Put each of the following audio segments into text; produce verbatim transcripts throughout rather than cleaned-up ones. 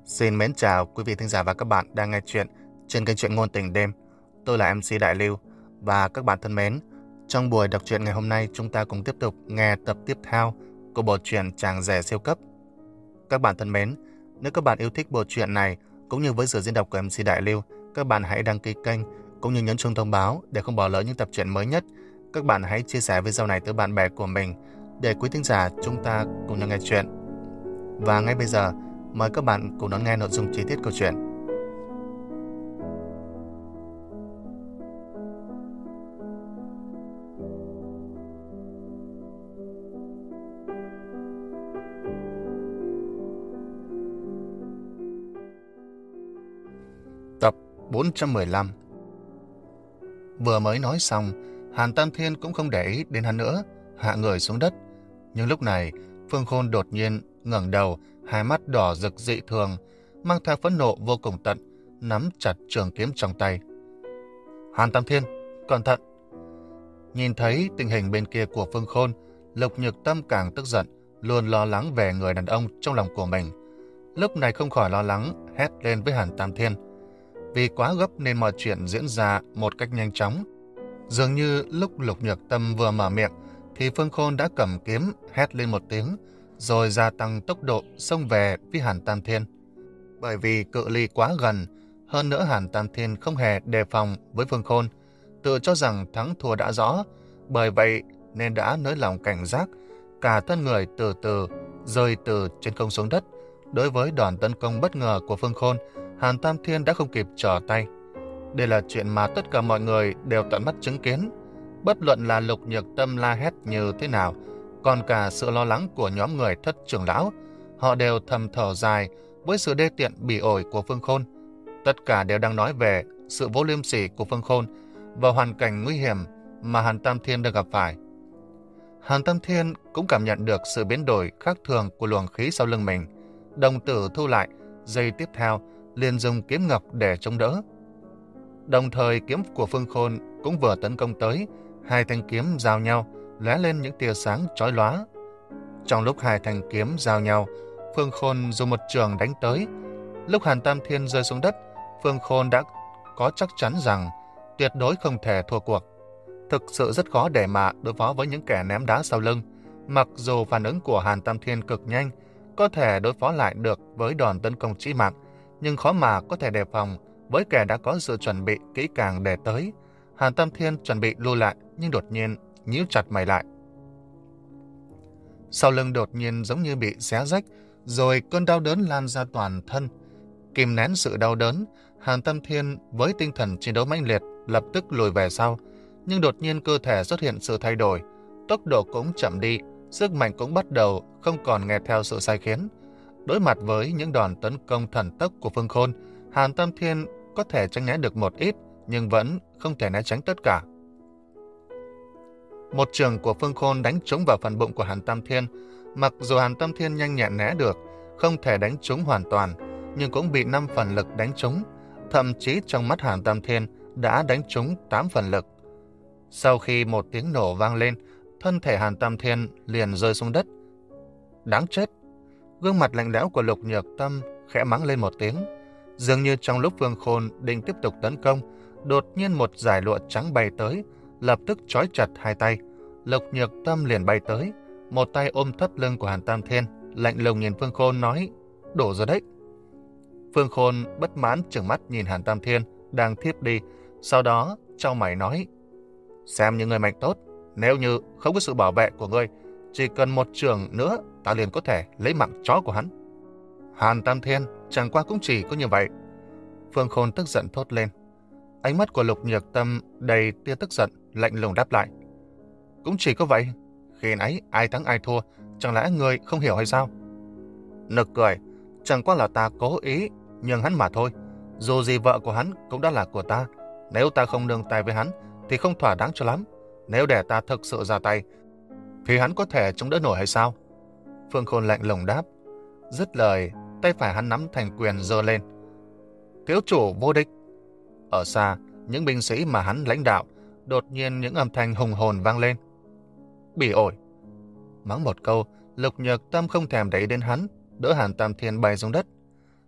Xin mến chào quý vị thính giả và các bạn đang nghe chuyện trên kênh truyện ngôn tình đêm. Tôi là em xê Đại Lưu và các bạn thân mến, trong buổi đọc truyện ngày hôm nay chúng ta cùng tiếp tục nghe tập tiếp theo của bộ truyện Chàng rể siêu cấp. Các bạn thân mến, nếu các bạn yêu thích bộ truyện này cũng như với sự diễn đọc của em xê Đại Lưu, các bạn hãy đăng ký kênh cũng như nhấn chuông thông báo để không bỏ lỡ những tập truyện mới nhất. Các bạn hãy chia sẻ video này tới bạn bè của mình để quý thính giả chúng ta cùng nhau nghe chuyện. Và ngay bây giờ, mời các bạn cùng đón nghe nội dung chi tiết câu chuyện. Tập bốn trăm mười lăm. Vừa mới nói xong, Hàn Tam Thiên cũng không để ý đến hắn nữa, hạ người xuống đất. Nhưng lúc này, Phương Khôn đột nhiên ngẩng đầu, hai mắt đỏ rực dị thường, mang theo phẫn nộ vô cùng tận, nắm chặt trường kiếm trong tay. Hàn Tam Thiên, cẩn thận! Nhìn thấy tình hình bên kia của Phương Khôn, Lục Nhược Tâm càng tức giận, luôn lo lắng về người đàn ông trong lòng của mình. Lúc này không khỏi lo lắng, hét lên với Hàn Tam Thiên. Vì quá gấp nên mọi chuyện diễn ra một cách nhanh chóng. Dường như lúc Lục Nhược Tâm vừa mở miệng, thì Phương Khôn đã cầm kiếm, hét lên một tiếng, rồi gia tăng tốc độ xông về với Hàn Tam Thiên. Bởi vì cự ly quá gần, hơn nữa Hàn Tam Thiên không hề đề phòng với Phương Khôn, tự cho rằng thắng thua đã rõ, bởi vậy nên đã nới lòng cảnh giác, cả thân người từ từ rơi từ trên không xuống đất. Đối với đòn tấn công bất ngờ của Phương Khôn, Hàn Tam Thiên đã không kịp trở tay. Đây là chuyện mà tất cả mọi người đều tận mắt chứng kiến. Bất luận là Lục Nhược Tâm la hét như thế nào, còn cả sự lo lắng của nhóm người Thất trưởng lão, họ đều thầm thở dài với sự đê tiện bỉ ổi của Phương Khôn. Tất cả đều đang nói về sự vô liêm sỉ của Phương Khôn và hoàn cảnh nguy hiểm mà Hàn Tam Thiên đang gặp phải. Hàn Tam Thiên cũng cảm nhận được sự biến đổi khác thường của luồng khí sau lưng mình. Đồng tử thu lại, giây tiếp theo liền dùng kiếm ngọc để chống đỡ. Đồng thời kiếm của Phương Khôn cũng vừa tấn công tới, hai thanh kiếm giao nhau, lóe lên những tia sáng chói lóa. Trong lúc hai thanh kiếm giao nhau, Phương Khôn dùng một trường đánh tới. Lúc Hàn Tam Thiên rơi xuống đất, Phương Khôn đã có chắc chắn rằng tuyệt đối không thể thua cuộc. Thực sự rất khó để mà đối phó với những kẻ ném đá sau lưng. Mặc dù phản ứng của Hàn Tam Thiên cực nhanh, có thể đối phó lại được với đòn tấn công chí mạng, nhưng khó mà có thể đề phòng với kẻ đã có sự chuẩn bị kỹ càng để tới. Hàn Tam Thiên chuẩn bị lùi lại, nhưng đột nhiên nhíu chặt mày lại. Sau lưng đột nhiên giống như bị xé rách, rồi cơn đau đớn lan ra toàn thân. Kìm nén sự đau đớn, Hàn Tam Thiên với tinh thần chiến đấu mãnh liệt lập tức lùi về sau, nhưng đột nhiên cơ thể xuất hiện sự thay đổi, tốc độ cũng chậm đi, sức mạnh cũng bắt đầu không còn nghe theo sự sai khiến. Đối mặt với những đòn tấn công thần tốc của Phương Khôn, Hàn Tam Thiên có thể tránh né được một ít, nhưng vẫn không thể né tránh tất cả. Một trường của Phương Khôn đánh trúng vào phần bụng của Hàn Tam Thiên. Mặc dù Hàn Tam Thiên nhanh nhẹn né được, không thể đánh trúng hoàn toàn, nhưng cũng bị năm phần lực đánh trúng. Thậm chí trong mắt Hàn Tam Thiên đã đánh trúng tám phần lực. Sau khi một tiếng nổ vang lên, thân thể Hàn Tam Thiên liền rơi xuống đất. Đáng chết! Gương mặt lạnh lẽo của Lục Nhược Tâm khẽ mắng lên một tiếng. Dường như trong lúc Phương Khôn định tiếp tục tấn công, đột nhiên một dải lụa trắng bay tới, lập tức trói chặt hai tay. Lục Nhược Tâm liền bay tới, một tay ôm thắt lưng của Hàn Tam Thiên, lạnh lùng nhìn Phương Khôn nói: "Đổ rồi đấy." Phương Khôn bất mãn trừng mắt nhìn Hàn Tam Thiên đang thiếp đi, sau đó chau mày nói: "Xem như người mạnh tốt, nếu như không có sự bảo vệ của ngươi, chỉ cần một trường nữa ta liền có thể lấy mạng chó của hắn." Hàn Tam Thiên chẳng qua cũng chỉ có như vậy. Phương Khôn tức giận thốt lên. Ánh mắt của Lục Nhược Tâm đầy tia tức giận, lạnh lùng đáp lại: "Cũng chỉ có vậy, khi nãy ai thắng ai thua, chẳng lẽ ngươi không hiểu hay sao?" Nực cười, chẳng qua là ta cố ý nhường hắn mà thôi. Dù gì vợ của hắn cũng đã là của ta, nếu ta không nương tay với hắn thì không thỏa đáng cho lắm. Nếu để ta thực sự ra tay thì hắn có thể chống đỡ nổi hay sao? Phương Khôn lạnh lùng đáp. Dứt lời, tay phải hắn nắm thành quyền giơ lên. Thiếu chủ vô địch! Ở xa, những binh sĩ mà hắn lãnh đạo, đột nhiên những âm thanh hùng hồn vang lên. Bỉ ổi! Mắng một câu, Lục Nhược Tâm không thèm để ý đến hắn, đỡ Hàn Tam Thiên bay xuống đất.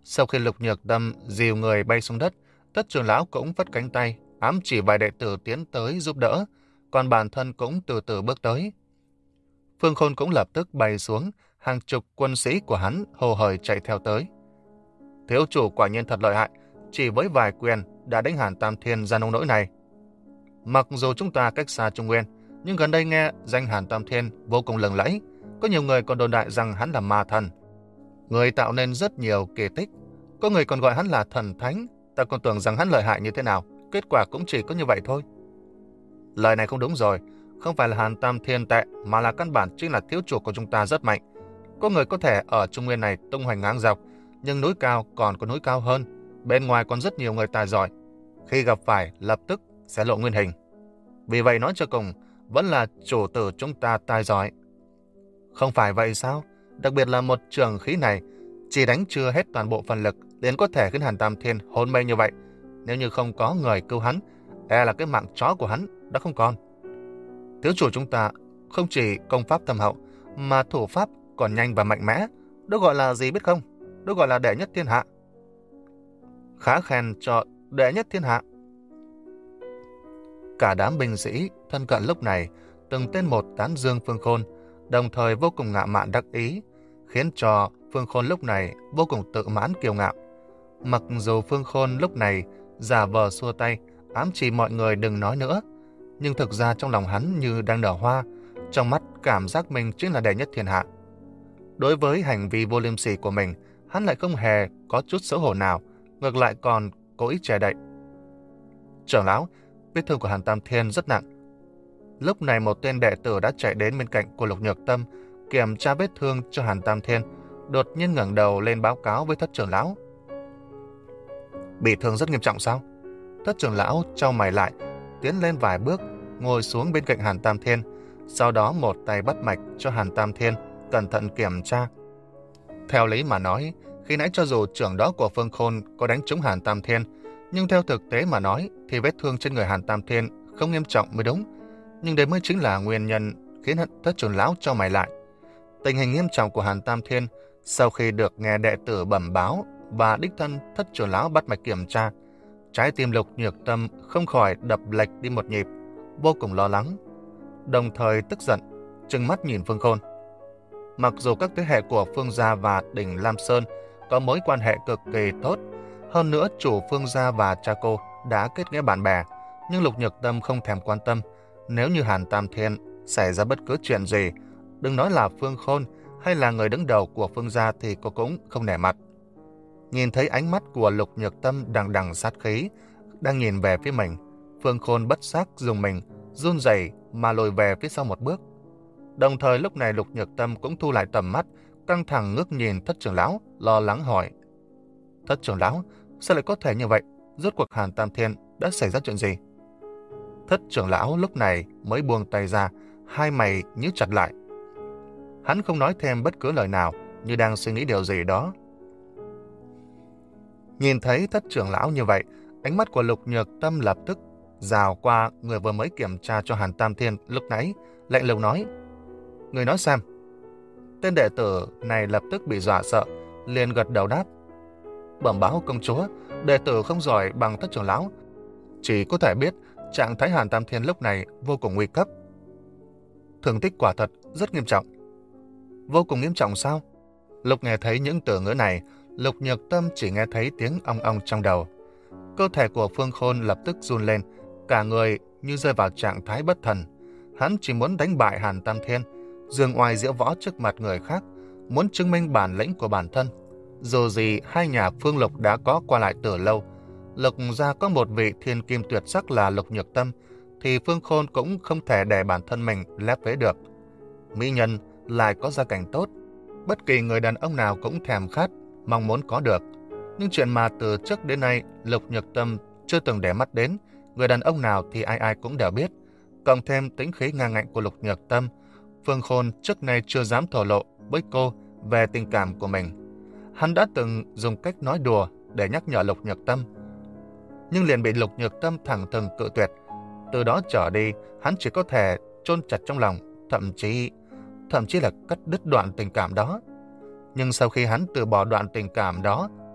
Sau khi Lục Nhược Tâm dìu người bay xuống đất, Thất trưởng lão cũng vất cánh tay, ám chỉ vài đệ tử tiến tới giúp đỡ, còn bản thân cũng từ từ bước tới. Phương Khôn cũng lập tức bay xuống, hàng chục quân sĩ của hắn hồ hởi chạy theo tới. Thiếu chủ quả nhiên thật lợi hại, chỉ với vài quyền đã đánh Hàn Tam Thiên ra nông nỗi này. Mặc dù chúng ta cách xa Trung Nguyên, nhưng gần đây nghe danh Hàn Tam Thiên vô cùng lừng lẫy, có nhiều người còn đồn đại rằng hắn là ma thần. Người tạo nên rất nhiều kỳ tích, có người còn gọi hắn là thần thánh, ta còn tưởng rằng hắn lợi hại như thế nào, kết quả cũng chỉ có như vậy thôi. Lời này không đúng rồi, không phải là Hàn Tam Thiên tệ, mà là căn bản chính là thiếu chủ của chúng ta rất mạnh. Có người có thể ở Trung Nguyên này tung hoành ngang dọc, nhưng núi cao còn có núi cao hơn, bên ngoài còn rất nhiều người tài giỏi. Khi gặp phải, lập tức sẽ lộ nguyên hình. Vì vậy nói cho cùng, vẫn là chủ tử chúng ta tài giỏi. Không phải vậy sao? Đặc biệt là một trường khí này, chỉ đánh chưa hết toàn bộ phần lực, liền có thể khiến Hàn Tam Thiên hôn mê như vậy. Nếu như không có người cứu hắn, e là cái mạng chó của hắn đã không còn. Thiếu chủ chúng ta không chỉ công pháp thâm hậu, mà thủ pháp còn nhanh và mạnh mẽ. Đó gọi là gì biết không? Đó gọi là đệ nhất thiên hạ. Khá khen cho đệ nhất thiên hạ. Cả đám binh sĩ thân cận lúc này từng tên một tán dương Phương Khôn, đồng thời vô cùng ngạo mạn đắc ý, khiến cho Phương Khôn lúc này vô cùng tự mãn kiêu ngạo. Mặc dù Phương Khôn lúc này giả vờ xua tay, ám chỉ mọi người đừng nói nữa, nhưng thực ra trong lòng hắn như đang nở hoa, trong mắt cảm giác mình chính là đệ nhất thiên hạ. Đối với hành vi vô liêm sỉ của mình, hắn lại không hề có chút xấu hổ nào, ngược lại còn cố ý che đậy. Trưởng lão, vết thương của Hàn Tam Thiên rất nặng. Lúc này một tên đệ tử đã chạy đến bên cạnh của Lục Nhược Tâm, kiểm tra vết thương cho Hàn Tam Thiên, đột nhiên ngẩng đầu lên báo cáo với Thất trưởng lão. Bị thương rất nghiêm trọng sao? Thất trưởng lão chau mày lại, tiến lên vài bước, ngồi xuống bên cạnh Hàn Tam Thiên, sau đó một tay bắt mạch cho Hàn Tam Thiên, cẩn thận kiểm tra. Theo lý mà nói, khi nãy cho dù trưởng đó của Phương Khôn có đánh trúng Hàn Tam Thiên, nhưng theo thực tế mà nói thì vết thương trên người Hàn Tam Thiên không nghiêm trọng mới đúng. Nhưng đây mới chính là nguyên nhân khiến Thất trưởng lão chau mày lại. Tình hình nghiêm trọng của Hàn Tam Thiên sau khi được nghe đệ tử bẩm báo và đích thân Thất trưởng lão bắt mạch kiểm tra, trái tim Lục Nhược Tâm không khỏi đập lệch đi một nhịp, vô cùng lo lắng, đồng thời tức giận, trừng mắt nhìn Phương Khôn. Mặc dù các thế hệ của Phương gia và đỉnh Lam Sơn có mối quan hệ cực kỳ tốt, hơn nữa chủ Phương gia và cha cô đã kết nghĩa bạn bè, nhưng Lục Nhược Tâm không thèm quan tâm. Nếu như Hàn Tam Thiên xảy ra bất cứ chuyện gì, đừng nói là Phương Khôn hay là người đứng đầu của Phương gia thì cô cũng không nể mặt. Nhìn thấy ánh mắt của Lục Nhược Tâm đằng đằng sát khí, đang nhìn về phía mình, Phương Khôn bất giác dùng mình, run rẩy mà lùi về phía sau một bước. Đồng thời lúc này Lục Nhược Tâm cũng thu lại tầm mắt, căng thẳng ngước nhìn Thất trưởng lão, lo lắng hỏi. Thất trưởng lão, sao lại có thể như vậy? Rốt cuộc Hàn Tam Thiên đã xảy ra chuyện gì? Thất trưởng lão lúc này mới buông tay ra, hai mày nhíu chặt lại. Hắn không nói thêm bất cứ lời nào, như đang suy nghĩ điều gì đó. Nhìn thấy Thất trưởng lão như vậy, ánh mắt của Lục Nhược Tâm lập tức rào qua người vừa mới kiểm tra cho Hàn Tam Thiên lúc nãy, lạnh lùng nói. Người nói xem. Tên đệ tử này lập tức bị dọa sợ, liền gật đầu đáp. Bẩm báo công chúa, đệ tử không giỏi bằng Thất trưởng lão, chỉ có thể biết trạng thái Hàn Tam Thiên lúc này vô cùng nguy cấp. Thương tích quả thật rất nghiêm trọng. Vô cùng nghiêm trọng sao? Lúc nghe thấy những từ ngữ này, Lục Nhược Tâm chỉ nghe thấy tiếng ong ong trong đầu. Cơ thể của Phương Khôn lập tức run lên, cả người như rơi vào trạng thái bất thần. Hắn chỉ muốn đánh bại Hàn Tam Thiên, giương oai diễu võ trước mặt người khác, muốn chứng minh bản lĩnh của bản thân. Dù gì hai nhà Phương Lục đã có qua lại từ lâu, Lục gia có một vị thiên kim tuyệt sắc là Lục Nhược Tâm, thì Phương Khôn cũng không thể để bản thân mình lép vế được. Mỹ nhân lại có gia cảnh tốt, bất kỳ người đàn ông nào cũng thèm khát, mong muốn có được. Nhưng chuyện mà từ trước đến nay Lục Nhược Tâm chưa từng để mắt đến, người đàn ông nào thì ai ai cũng đều biết. Cộng thêm tính khí ngang ngạnh của Lục Nhược Tâm, Phương Khôn trước nay chưa dám thổ lộ với cô về tình cảm của mình. Hắn đã từng dùng cách nói đùa để nhắc nhở Lục Nhược Tâm, nhưng liền bị Lục Nhược Tâm thẳng thừng cự tuyệt. Từ đó trở đi, hắn chỉ có thể chôn chặt trong lòng, thậm chí thậm chí là cắt đứt đoạn tình cảm đó. Nhưng sau khi hắn từ bỏ đoạn tình cảm đó,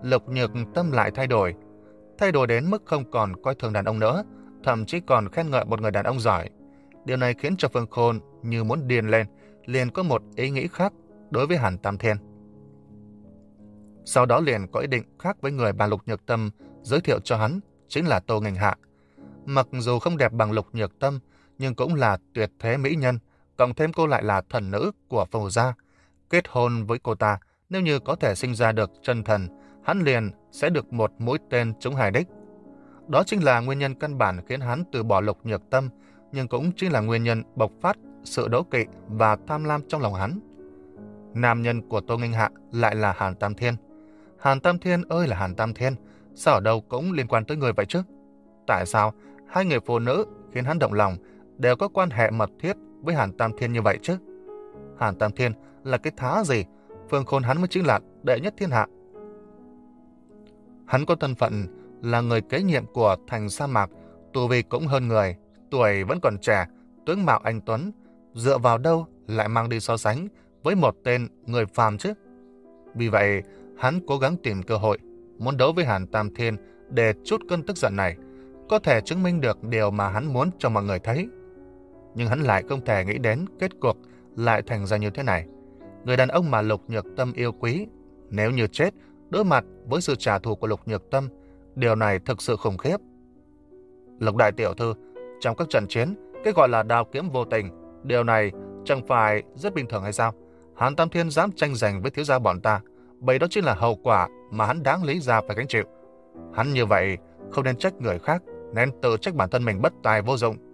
Lục Nhược Tâm lại thay đổi. Thay đổi đến mức không còn coi thường đàn ông nữa, thậm chí còn khen ngợi một người đàn ông giỏi. Điều này khiến cho Phương Khôn như muốn điên lên, liền có một ý nghĩ khác đối với Hàn Tam Thiên. Sau đó liền có ý định khác với người mà Lục Nhược Tâm giới thiệu cho hắn, chính là Tô Nghênh Hạ. Mặc dù không đẹp bằng Lục Nhược Tâm, nhưng cũng là tuyệt thế mỹ nhân, cộng thêm cô lại là thần nữ của Phù gia. Kết hôn với cô ta, nếu như có thể sinh ra được chân thần, hắn liền sẽ được một mũi tên trúng hai đích. Đó chính là nguyên nhân căn bản khiến hắn từ bỏ Lục Nhược Tâm, nhưng cũng chính là nguyên nhân bộc phát sự đố kỵ và tham lam trong lòng hắn. Nam nhân của Tô Nghênh Hạ lại là Hàn Tam Thiên. Hàn Tam Thiên ơi là Hàn Tam Thiên, sao ở đâu cũng liên quan tới người vậy chứ? Tại sao hai người phụ nữ khiến hắn động lòng đều có quan hệ mật thiết với Hàn Tam Thiên như vậy chứ? Hàn Tam Thiên là cái thá gì? Phương Khôn hắn mới chính là đệ nhất thiên hạ. Hắn có thân phận là người kế nhiệm của thành sa mạc, tu vi cũng hơn người, tuổi vẫn còn trẻ, tướng mạo anh tuấn, dựa vào đâu lại mang đi so sánh với một tên người phàm chứ? Vì vậy, hắn cố gắng tìm cơ hội, muốn đấu với Hàn Tam Thiên để trút cơn tức giận này, có thể chứng minh được điều mà hắn muốn cho mọi người thấy. Nhưng hắn lại không thể nghĩ đến kết cục lại thành ra như thế này. Người đàn ông mà Lục Nhược Tâm yêu quý, nếu như chết, đối mặt với sự trả thù của Lục Nhược Tâm, điều này thực sự khủng khiếp. Lục đại tiểu thư, trong các trận chiến, cái gọi là đao kiếm vô tình, điều này chẳng phải rất bình thường hay sao? Hàn Tam Thiên dám tranh giành với thiếu gia bọn ta, vậy đó chính là hậu quả mà hắn đáng lý ra phải gánh chịu. Hắn như vậy không nên trách người khác, nên tự trách bản thân mình bất tài vô dụng.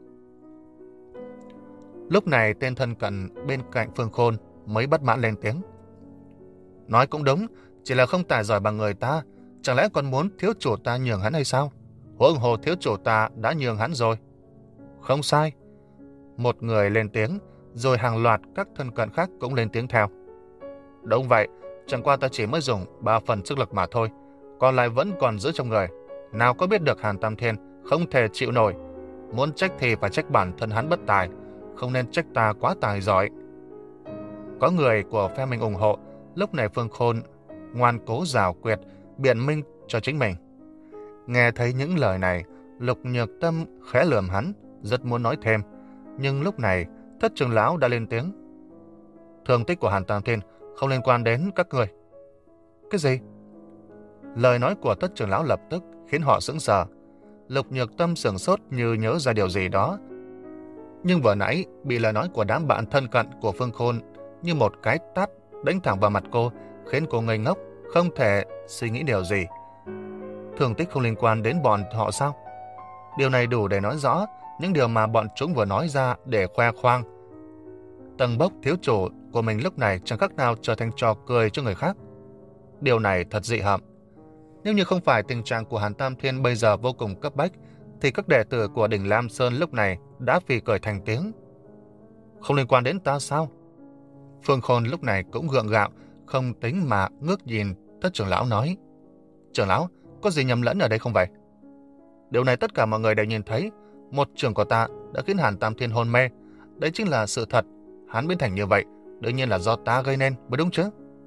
Lúc này tên thân cận bên cạnh Phương Khôn mới bất mãn lên tiếng. Nói cũng đúng, chỉ là không tài giỏi bằng người ta, chẳng lẽ còn muốn thiếu chủ ta nhường hắn hay sao? Huống hồ thiếu chủ ta đã nhường hắn rồi. Không sai. Một người lên tiếng, rồi hàng loạt các thân cận khác cũng lên tiếng theo. Đúng vậy, chẳng qua ta chỉ mới dùng ba phần sức lực mà thôi, còn lại vẫn còn giữ trong người. Nào có biết được Hàn Tam Thiên không thể chịu nổi. Muốn trách thì phải trách bản thân hắn bất tài, không nên trách ta quá tài giỏi. Có người của phe mình ủng hộ, lúc này Phương Khôn ngoan cố giảo quyệt, biện minh cho chính mình. Nghe thấy những lời này, Lục Nhược Tâm khẽ lườm hắn, rất muốn nói thêm. Nhưng lúc này, Thất trưởng lão đã lên tiếng. Thương tích của Hàn Tam Thiên không liên quan đến các người. Cái gì? Lời nói của Thất trưởng lão lập tức khiến họ sững sờ. Lục Nhược Tâm sửng sốt như nhớ ra điều gì đó. Nhưng vừa nãy bị lời nói của đám bạn thân cận của Phương Khôn như một cái tát đánh thẳng vào mặt cô, khiến cô ngây ngốc, không thể suy nghĩ điều gì. Thương tích không liên quan đến bọn họ sao? Điều này đủ để nói rõ những điều mà bọn chúng vừa nói ra để khoe khoang. Tầng bốc thiếu chủ của mình lúc này chẳng khác nào trở thành trò cười cho người khác. Điều này thật dị hợm. Nếu như không phải tình trạng của Hàn Tam Thiên bây giờ vô cùng cấp bách, thì các đệ tử của đỉnh Lam Sơn lúc này đã phì cười thành tiếng. Không liên quan đến ta sao? Phương Khôn lúc này cũng gượng gạo, không tính mà ngước nhìn Thất trưởng lão nói. Trưởng lão, có gì nhầm lẫn ở đây không vậy? Điều này tất cả mọi người đều nhìn thấy. Một trưởng của ta đã khiến Hàn Tam Thiên hôn mê. Đấy chính là sự thật. Hắn biến thành như vậy, đương nhiên là do ta gây nên, mới đúng chứ?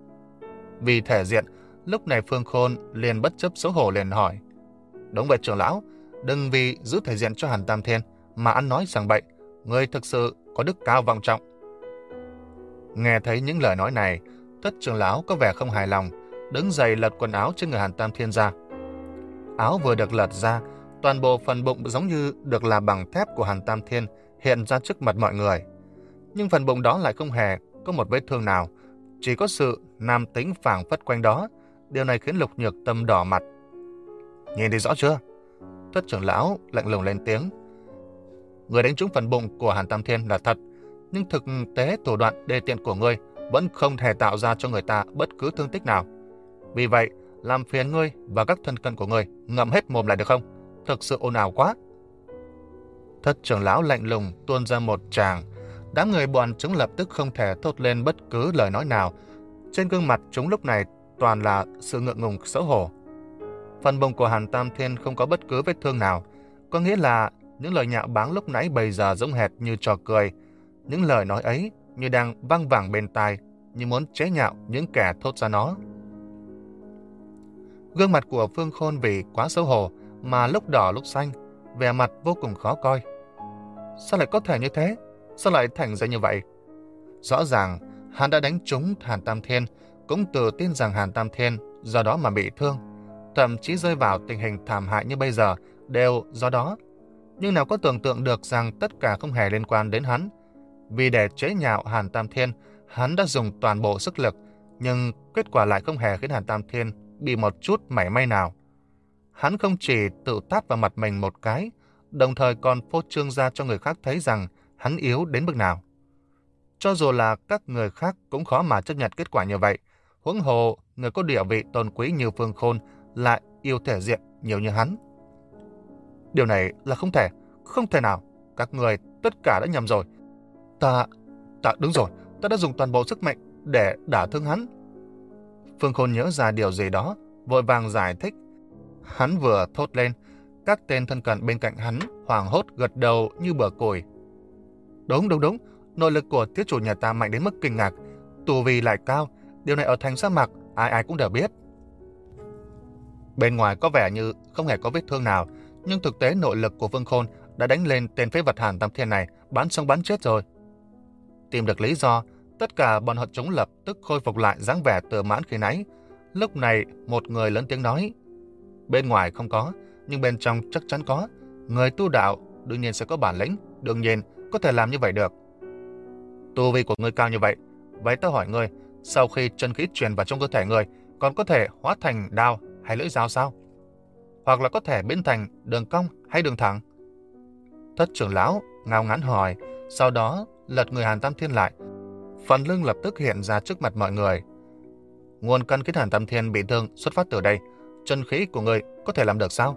Vì thể diện, lúc này Phương Khôn liền bất chấp xấu hổ liền hỏi. Đúng vậy trưởng lão, đừng vì giữ thể diện cho Hàn Tam Thiên mà ăn nói sằng bậy. Người thực sự có đức cao vọng trọng. Nghe thấy những lời nói này, Thất trưởng lão có vẻ không hài lòng, đứng dậy lật quần áo trên người Hàn Tam Thiên ra. Áo vừa được lật ra, toàn bộ phần bụng giống như được làm bằng thép của Hàn Tam Thiên hiện ra trước mặt mọi người. Nhưng phần bụng đó lại không hề có một vết thương nào, chỉ có sự nam tính phảng phất quanh đó. Điều này khiến Lục Nhược Tâm đỏ mặt. Nhìn thấy rõ chưa? Thất trưởng lão lạnh lùng lên tiếng. Người đánh trúng phần bụng của Hàn Tam Thiên là thật, nhưng thực tế thủ đoạn đê tiện của ngươi vẫn không thể tạo ra cho người ta bất cứ thương tích nào. Vì vậy, làm phiền ngươi và các thân cận của ngươi ngậm hết mồm lại được không? Thực sự ồn ào quá. Thất trưởng lão lạnh lùng tuôn ra một tràng. Đám người bọn chúng lập tức không thể thốt lên bất cứ lời nói nào. Trên gương mặt chúng lúc này toàn là sự ngượng ngùng xấu hổ. Phần bụng của Hàn Tam Thiên không có bất cứ vết thương nào, có nghĩa là những lời nhạo báng lúc nãy bây giờ giống hệt như trò cười. Những lời nói ấy như đang văng vẳng bên tai, như muốn chế nhạo những kẻ thốt ra nó. Gương mặt của Phương Khôn vì quá xấu hổ mà lúc đỏ lúc xanh, vẻ mặt vô cùng khó coi. Sao lại có thể như thế? Sao lại thành ra như vậy? Rõ ràng hắn đã đánh trúng Hàn Tam Thiên, cũng tự tin rằng Hàn Tam Thiên do đó mà bị thương, thậm chí rơi vào tình hình thảm hại như bây giờ đều do đó. Nhưng nào có tưởng tượng được rằng tất cả không hề liên quan đến hắn. Vì để chế nhạo Hàn Tam Thiên, hắn đã dùng toàn bộ sức lực, nhưng kết quả lại không hề khiến Hàn Tam Thiên bị một chút mảy may nào. Hắn không chỉ tự tát vào mặt mình một cái, đồng thời còn phô trương ra cho người khác thấy rằng hắn yếu đến mức nào. Cho dù là các người khác cũng khó mà chấp nhận kết quả như vậy, huống hồ người có địa vị tôn quý như Phương Khôn lại yêu thể diện nhiều như hắn. Điều này là không thể, không thể nào. Các người tất cả đã nhầm rồi. Ta, ta đúng rồi, ta đã dùng toàn bộ sức mạnh để đả thương hắn. Phương Khôn nhớ ra điều gì đó, vội vàng giải thích. Hắn vừa thốt lên, các tên thân cận bên cạnh hắn hoảng hốt gật đầu như bờ củi. Đúng, đúng, đúng, nội lực của thiết chủ nhà ta mạnh đến mức kinh ngạc, tu vi lại cao, điều này ở thành sa mạc ai ai cũng đều biết. Bên ngoài có vẻ như không hề có vết thương nào, nhưng thực tế nội lực của Phương Khôn đã đánh lên tên phế vật Hàn Tam Thiên này bắn sống bắn chết rồi. Tìm được lý do, tất cả bọn họ chúng lập tức khôi phục lại dáng vẻ tự mãn khi nãy. Lúc này một người lớn tiếng nói: bên ngoài không có, nhưng bên trong chắc chắn có. Người tu đạo đương nhiên sẽ có bản lĩnh, đương nhiên có thể làm như vậy được. Tu vi của ngươi cao như vậy, vậy ta hỏi ngươi, sau khi chân khí truyền vào trong cơ thể ngươi, còn có thể hóa thành đao hay lưỡi dao sao? Hoặc là có thể biến thành đường cong hay đường thẳng? Thất trưởng lão ngao ngán hỏi, sau đó lật người Hàn Tam Thiên lại. Phần lưng lập tức hiện ra trước mặt mọi người. Nguồn căn khiến Hàn Tam Thiên bị thương xuất phát từ đây, chân khí của ngươi có thể làm được sao?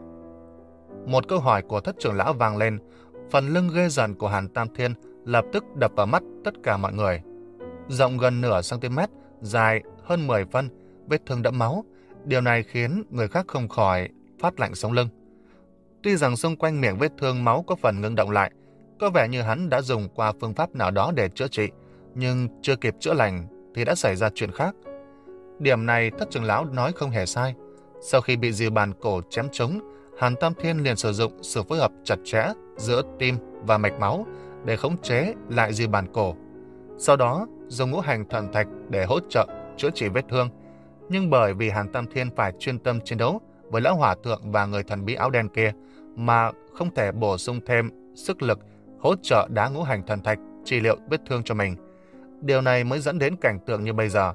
Một câu hỏi của thất trưởng lão vang lên, phần lưng ghê dần của Hàn Tam Thiên lập tức đập vào mắt tất cả mọi người. Rộng gần nửa cm, dài hơn mười phân, vết thương đẫm máu. Điều này khiến người khác không khỏi phát lạnh sống lưng. Tuy rằng xung quanh miệng vết thương máu có phần ngưng động lại, có vẻ như hắn đã dùng qua phương pháp nào đó để chữa trị, nhưng chưa kịp chữa lành thì đã xảy ra chuyện khác. Điểm này thất trưởng lão nói không hề sai. Sau khi bị dìu bàn cổ chém trúng, Hàn Tam Thiên liền sử dụng sự phối hợp chặt chẽ giữa tim và mạch máu để khống chế lại dìu bàn cổ. Sau đó dùng ngũ hành thần thạch để hỗ trợ chữa trị vết thương. Nhưng bởi vì Hàn Tam Thiên phải chuyên tâm chiến đấu với lão hòa thượng và người thần bí áo đen kia, mà không thể bổ sung thêm sức lực hỗ trợ đá ngũ hành thần thạch trị liệu vết thương cho mình. Điều này mới dẫn đến cảnh tượng như bây giờ.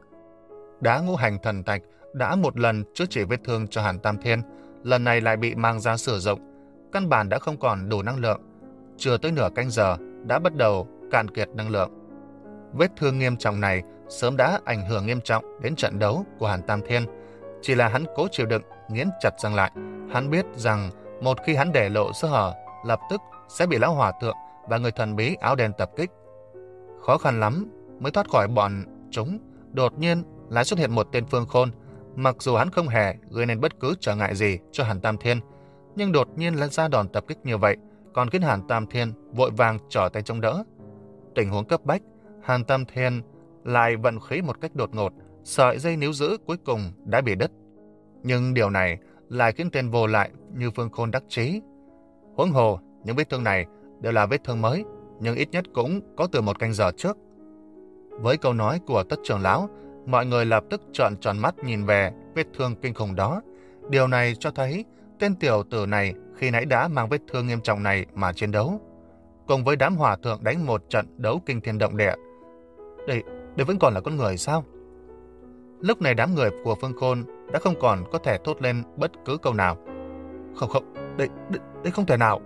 Đá ngũ hành thần thạch đã một lần chữa trị vết thương cho Hàn Tam Thiên, lần này lại bị mang ra sử dụng, căn bản đã không còn đủ năng lượng. Chưa tới nửa canh giờ đã bắt đầu cạn kiệt năng lượng. Vết thương nghiêm trọng này sớm đã ảnh hưởng nghiêm trọng đến trận đấu của Hàn Tam Thiên. Chỉ là hắn cố chịu đựng, nghiến chặt răng lại. Hắn biết rằng một khi hắn để lộ sơ hở, lập tức sẽ bị lão hòa thượng và người thần bí áo đen tập kích. Khó khăn lắm mới thoát khỏi bọn chúng, đột nhiên lại xuất hiện một tên Phương Khôn. Mặc dù hắn không hề gây nên bất cứ trở ngại gì cho Hàn Tam Thiên, nhưng đột nhiên lại ra đòn tập kích như vậy, còn khiến Hàn Tam Thiên vội vàng trở tay chống đỡ. Tình huống cấp bách, Hàn Tam Thiên lại vận khí một cách đột ngột, sợi dây níu giữ cuối cùng đã bị đứt. Nhưng điều này lại khiến tên vô lại như Phương Khôn đắc chí. Huống hồ, những vết thương này đều là vết thương mới, nhưng ít nhất cũng có từ một canh giờ trước. Với câu nói của tất trưởng lão, mọi người lập tức trợn tròn mắt nhìn về vết thương kinh khủng đó. Điều này cho thấy tên tiểu tử này khi nãy đã mang vết thương nghiêm trọng này mà chiến đấu, cùng với đám hòa thượng đánh một trận đấu kinh thiên động địa. Đây, đây vẫn còn là con người sao? Lúc này đám người của Phương Khôn đã không còn có thể thốt lên bất cứ câu nào. Không không, đây, đây, đây không thể nào.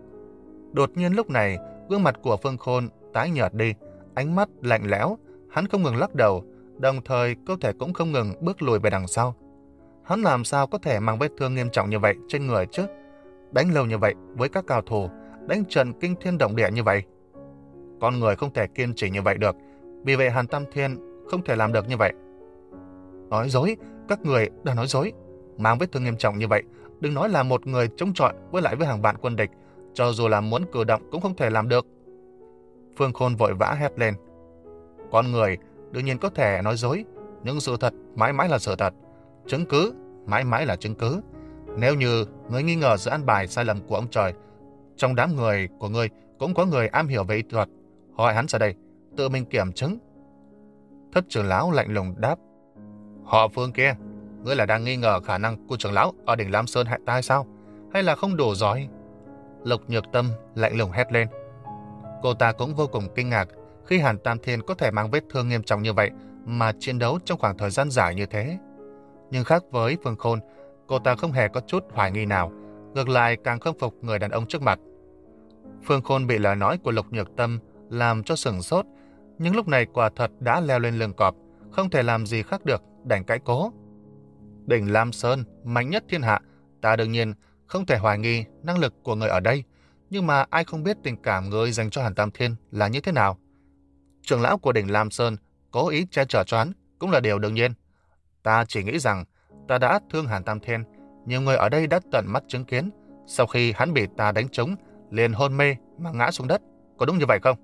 Đột nhiên lúc này, gương mặt của Phương Khôn tái nhợt đi, ánh mắt lạnh lẽo, hắn không ngừng lắc đầu, đồng thời cơ thể cũng không ngừng bước lùi về đằng sau. Hắn làm sao có thể mang vết thương nghiêm trọng như vậy trên người chứ? Đánh lâu như vậy với các cao thủ, đánh trận kinh thiên động địa như vậy, con người không thể kiên trì như vậy được. Vì vậy Hàn Tam Thiên không thể làm được như vậy. Nói dối, các người đã nói dối. Mang vết thương nghiêm trọng như vậy, đừng nói là một người chống chọi với lại với hàng vạn quân địch, cho dù là muốn cử động cũng không thể làm được. Phương Khôn vội vã hét lên. Con người đương nhiên có thể nói dối, nhưng sự thật mãi mãi là sự thật. Chứng cứ mãi mãi là chứng cứ. Nếu như ngươi nghi ngờ sự an bài sai lầm của ông trời, trong đám người của ngươi cũng có người am hiểu về y thuật, hỏi hắn ra đây, tự mình kiểm chứng. Thất trưởng lão lạnh lùng đáp. Họ Phương kia, ngươi là đang nghi ngờ khả năng của trưởng lão ở đỉnh Lam Sơn hại ta hay sao? Hay là không đủ giỏi? Lục Nhược Tâm lạnh lùng hét lên. Cô ta cũng vô cùng kinh ngạc khi Hàn Tam Thiên có thể mang vết thương nghiêm trọng như vậy mà chiến đấu trong khoảng thời gian dài như thế. Nhưng khác với Phương Khôn, cô ta không hề có chút hoài nghi nào, ngược lại càng khâm phục người đàn ông trước mặt. Phương Khôn bị lời nói của Lục Nhược Tâm làm cho sửng sốt, nhưng lúc này quả thật đã leo lên lưng cọp, không thể làm gì khác được, đành cãi cố. Đỉnh Lam Sơn mạnh nhất thiên hạ, ta đương nhiên không thể hoài nghi năng lực của người ở đây, nhưng mà ai không biết tình cảm người dành cho Hàn Tam Thiên là như thế nào. Trưởng lão của đỉnh Lam Sơn cố ý che chở cho hắn cũng là điều đương nhiên. Ta chỉ nghĩ rằng ta đã thương Hàn Tam Thiên, nhiều người ở đây đã tận mắt chứng kiến, sau khi hắn bị ta đánh trúng, liền hôn mê mà ngã xuống đất, có đúng như vậy không?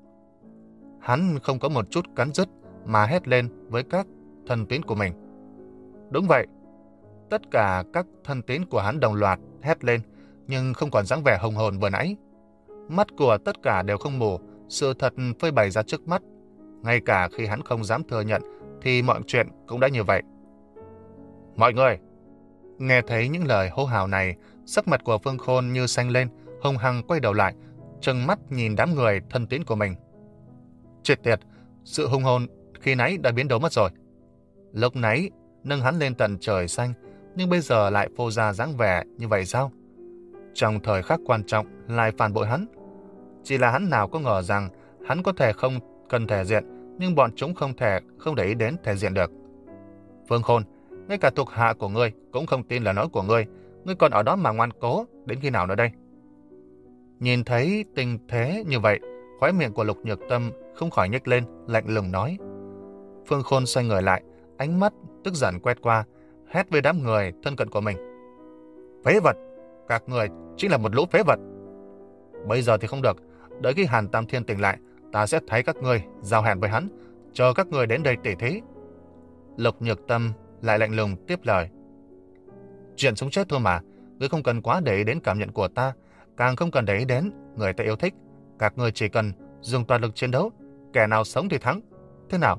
Hắn không có một chút cắn rứt mà hét lên với các thân tín của mình. Đúng vậy. Tất cả các thân tín của hắn đồng loạt hét lên, nhưng không còn dáng vẻ hùng hồn vừa nãy. Mắt của tất cả đều không mù, sự thật phơi bày ra trước mắt. Ngay cả khi hắn không dám thừa nhận, thì mọi chuyện cũng đã như vậy. Mọi người! Nghe thấy những lời hô hào này, sắc mặt của Phương Khôn như xanh lên, hung hăng quay đầu lại, trừng mắt nhìn đám người thân tín của mình. Chết tiệt! Sự hung hồn khi nãy đã biến đổi mất rồi. Lúc nãy nâng hắn lên tận trời xanh, nhưng bây giờ lại phô ra dáng vẻ như vậy sao? Trong thời khắc quan trọng lại phản bội hắn. Chỉ là hắn nào có ngờ rằng hắn có thể không cần thể diện, nhưng bọn chúng không thể không để ý đến thể diện được. Phương Khôn, ngay cả thuộc hạ của ngươi cũng không tin lời nói của ngươi, ngươi còn ở đó mà ngoan cố đến khi nào nữa đây? Nhìn thấy tình thế như vậy, khóe miệng của Lục Nhược Tâm không khỏi nhếch lên, lạnh lùng nói. Phương Khôn xoay người lại, ánh mắt tức giận quét qua, hét với đám người thân cận của mình. Phế vật! Các người chính là một lũ phế vật! Bây giờ thì không được, đợi khi Hàn Tam Thiên tỉnh lại, ta sẽ thấy các ngươi giao hẹn với hắn, chờ các ngươi đến đây tỉ thí. Lục Nhược Tâm lại lạnh lùng tiếp lời. Chuyện sống chết thôi mà, ngươi không cần quá để ý đến cảm nhận của ta, càng không cần để ý đến người ta yêu thích. Các ngươi chỉ cần dùng toàn lực chiến đấu, kẻ nào sống thì thắng. Thế nào?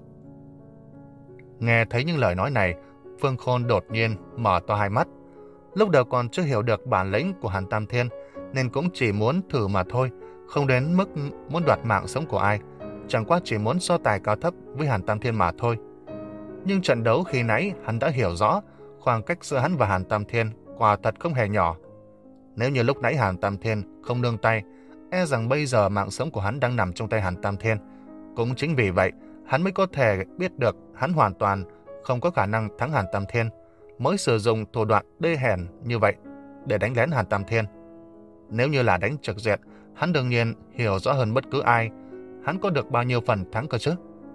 Nghe thấy những lời nói này, Phương Khôn đột nhiên mở to hai mắt. Lúc đầu còn chưa hiểu được bản lĩnh của Hàn Tam Thiên, nên cũng chỉ muốn thử mà thôi, không đến mức muốn đoạt mạng sống của ai, chẳng qua chỉ muốn so tài cao thấp với Hàn Tam Thiên mà thôi. Nhưng trận đấu khi nãy hắn đã hiểu rõ, khoảng cách giữa hắn và Hàn Tam Thiên quả thật không hề nhỏ. Nếu như lúc nãy Hàn Tam Thiên không nương tay, e rằng bây giờ mạng sống của hắn đang nằm trong tay Hàn Tam Thiên. Cũng chính vì vậy, hắn mới có thể biết được hắn hoàn toàn không có khả năng thắng Hàn Tam Thiên, mới sử dụng thủ đoạn đê hèn như vậy để đánh lén Hàn Tam Thiên. Nếu như là đánh trực diện, hắn đương nhiên hiểu rõ hơn bất cứ ai, hắn có được bao nhiêu phần thắng cơ chứ.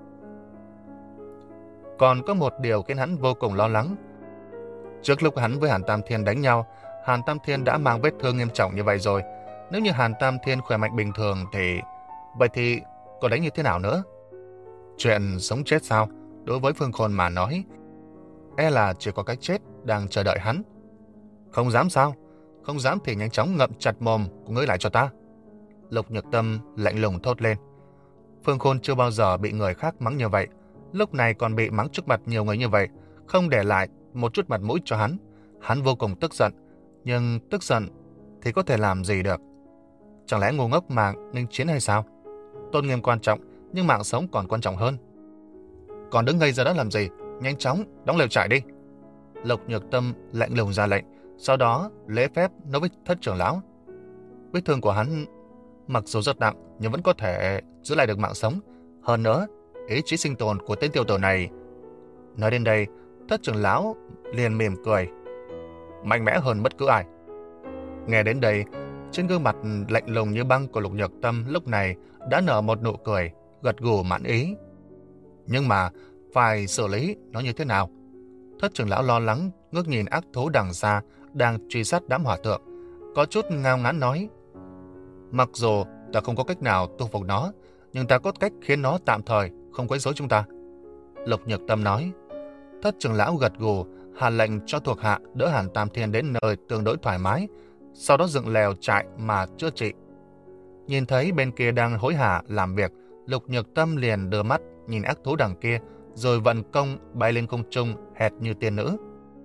Còn có một điều khiến hắn vô cùng lo lắng. Trước lúc hắn với Hàn Tam Thiên đánh nhau, Hàn Tam Thiên đã mang vết thương nghiêm trọng như vậy rồi. Nếu như Hàn Tam Thiên khỏe mạnh bình thường thì... Vậy thì có đánh như thế nào nữa? Chuyện sống chết sao? Đối với Phương Khôn mà nói, e là chỉ có cái chết đang chờ đợi hắn. Không dám sao? Không dám thì nhanh chóng ngậm chặt mồm của ngươi lại cho ta. Lục Nhược Tâm lạnh lùng thốt lên. Phương Khôn chưa bao giờ bị người khác mắng như vậy, lúc này còn bị mắng trước mặt nhiều người như vậy, không để lại một chút mặt mũi cho hắn. Hắn vô cùng tức giận, nhưng tức giận thì có thể làm gì được? Chẳng lẽ ngu ngốc mà nghênh chiến hay sao? Tôn nghiêm quan trọng, nhưng mạng sống còn quan trọng hơn. Còn đứng ngây ra đó làm gì? Nhanh chóng đóng lều trại đi. Lục Nhược Tâm lạnh lùng ra lệnh, sau đó lễ phép nói với Thất trưởng lão. Vết thương của hắn mặc dù rất nặng, nhưng vẫn có thể giữ lại được mạng sống. Hơn nữa, ý chí sinh tồn của tên tiểu tử này... Nói đến đây, Thất trưởng lão liền mỉm cười. Mạnh mẽ hơn bất cứ ai. Nghe đến đây, trên gương mặt lạnh lùng như băng của Lục Nhược Tâm lúc này đã nở một nụ cười, gật gù mãn ý. Nhưng mà phải xử lý nó như thế nào? Thất trưởng lão lo lắng ngước nhìn ác thú đằng xa đang truy sát đám hỏa tượng, có chút ngao ngán nói. Mặc dù ta không có cách nào tu phục nó, nhưng ta có cách khiến nó tạm thời không quấy rối chúng ta. Lục Nhược Tâm nói. Thất trưởng lão gật gù, hạ lệnh cho thuộc hạ đỡ Hàn Tam Thiên đến nơi tương đối thoải mái, sau đó dựng lều trại mà chữa trị. Nhìn thấy bên kia đang hối hả làm việc, Lục Nhược Tâm liền đưa mắt nhìn ác thú đằng kia, rồi vận công bay lên không trung hệt như tiên nữ.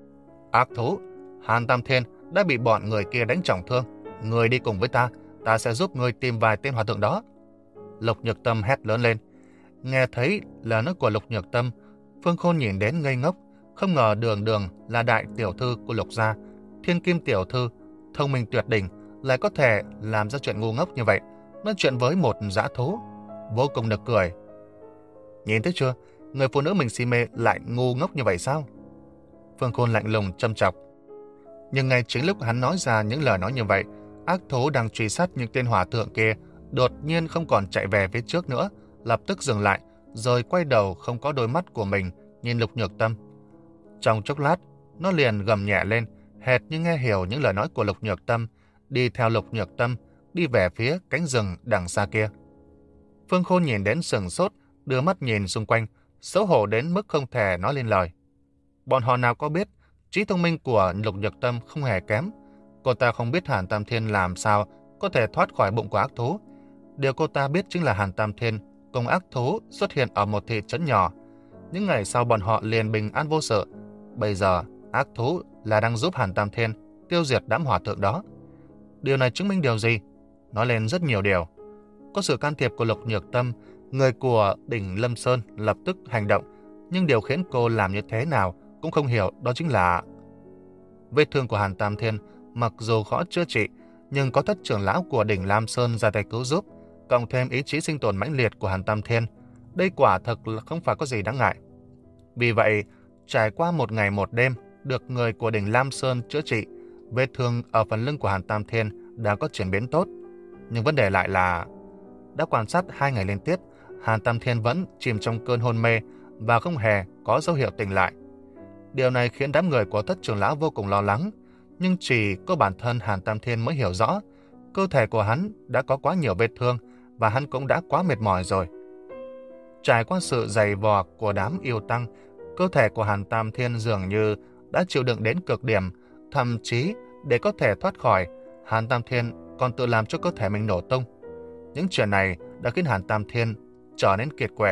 Ác thú, Hàn Tam Thiên đã bị bọn người kia đánh trọng thương. Người đi cùng với ta, ta sẽ giúp người tìm vài tên hòa thượng đó. Lục Nhược Tâm hét lớn lên. Nghe thấy lời nói của Lục Nhược Tâm, Phương Khôn nhìn đến ngây ngốc. Không ngờ Đường Đường là đại tiểu thư của Lục gia, thiên kim tiểu thư, thông minh tuyệt đỉnh, lại có thể làm ra chuyện ngu ngốc như vậy, nói chuyện với một dã thú. Vô cùng nực cười. Nhìn thấy chưa, người phụ nữ mình si mê lại ngu ngốc như vậy sao? Phương Khôn lạnh lùng châm chọc. Nhưng ngay chính lúc hắn nói ra những lời nói như vậy, ác thú đang truy sát những tên hòa thượng kia đột nhiên không còn chạy về phía trước nữa, lập tức dừng lại, rồi quay đầu không có đôi mắt của mình nhìn Lục Nhược Tâm. Trong chốc lát, nó liền gầm nhẹ lên, hệt như nghe hiểu những lời nói của Lục Nhược Tâm, đi theo Lục Nhược Tâm đi về phía cánh rừng đằng xa kia. Phương Khôn nhìn đến sừng sốt, đưa mắt nhìn xung quanh, xấu hổ đến mức không thể nói lên lời. Bọn họ nào có biết, trí thông minh của Lục Nhược Tâm không hề kém. Cô ta không biết Hàn Tam Thiên làm sao có thể thoát khỏi bụng của ác thú. Điều cô ta biết chính là Hàn Tam Thiên cùng ác thú xuất hiện ở một thị trấn nhỏ. Những ngày sau bọn họ liền bình an vô sự. Bây giờ, ác thú là đang giúp Hàn Tam Thiên tiêu diệt đám hòa thượng đó. Điều này chứng minh điều gì? Nói lên rất nhiều điều. Có sự can thiệp của Lục Nhược Tâm, người của đỉnh Lâm Sơn lập tức hành động. Nhưng điều khiến cô làm như thế nào cũng không hiểu, đó chính là vết thương của Hàn Tam Thiên mặc dù khó chữa trị, nhưng có thất trưởng lão của đỉnh Lam Sơn ra tay cứu giúp, cộng thêm ý chí sinh tồn mãnh liệt của Hàn Tam Thiên, đây quả thực là không phải có gì đáng ngại. Vì vậy, trải qua một ngày một đêm, được người của đỉnh Lam Sơn chữa trị, vết thương ở phần lưng của Hàn Tam Thiên đã có chuyển biến tốt. Nhưng vấn đề lại là, đã quan sát hai ngày liên tiếp, Hàn Tam Thiên vẫn chìm trong cơn hôn mê và không hề có dấu hiệu tỉnh lại. Điều này khiến đám người của thất trưởng lão vô cùng lo lắng, nhưng chỉ có bản thân Hàn Tam Thiên mới hiểu rõ, cơ thể của hắn đã có quá nhiều vết thương và hắn cũng đã quá mệt mỏi rồi. Trải qua sự dày vò của đám yêu tăng, cơ thể của Hàn Tam Thiên dường như đã chịu đựng đến cực điểm, thậm chí để có thể thoát khỏi, Hàn Tam Thiên còn tự làm cho cơ thể mình nổ tung. Những chuyện này đã khiến Hàn Tam Thiên trở nên kiệt quệ.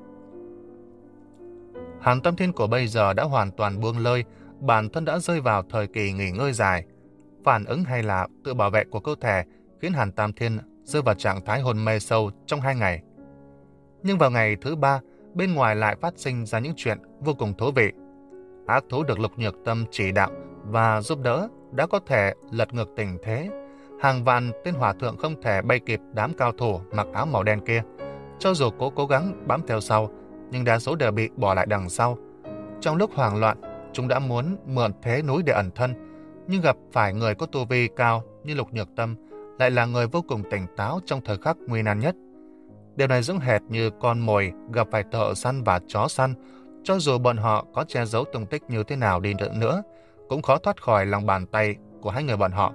Hàn Tam Thiên của bây giờ đã hoàn toàn buông lơi, bản thân đã rơi vào thời kỳ nghỉ ngơi dài. Phản ứng hay là tự bảo vệ của cơ thể khiến Hàn Tam Thiên rơi vào trạng thái hôn mê sâu trong hai ngày. Nhưng vào ngày thứ ba, bên ngoài lại phát sinh ra những chuyện vô cùng thú vị. Ác thú được Lục Nhược Tâm chỉ đạo và giúp đỡ đã có thể lật ngược tình thế. Hàng vạn tên hòa thượng không thể bay kịp đám cao thủ mặc áo màu đen kia. Cho dù cố cố gắng bám theo sau, nhưng đa số đều bị bỏ lại đằng sau. Trong lúc hoảng loạn, chúng đã muốn mượn thế núi để ẩn thân, nhưng gặp phải người có tu vi cao như Lục Nhược Tâm, lại là người vô cùng tỉnh táo trong thời khắc nguy nan nhất. Điều này giống hệt như con mồi gặp phải thợ săn và chó săn, cho dù bọn họ có che giấu tung tích như thế nào đi nữa, cũng khó thoát khỏi lòng bàn tay của hai người bọn họ.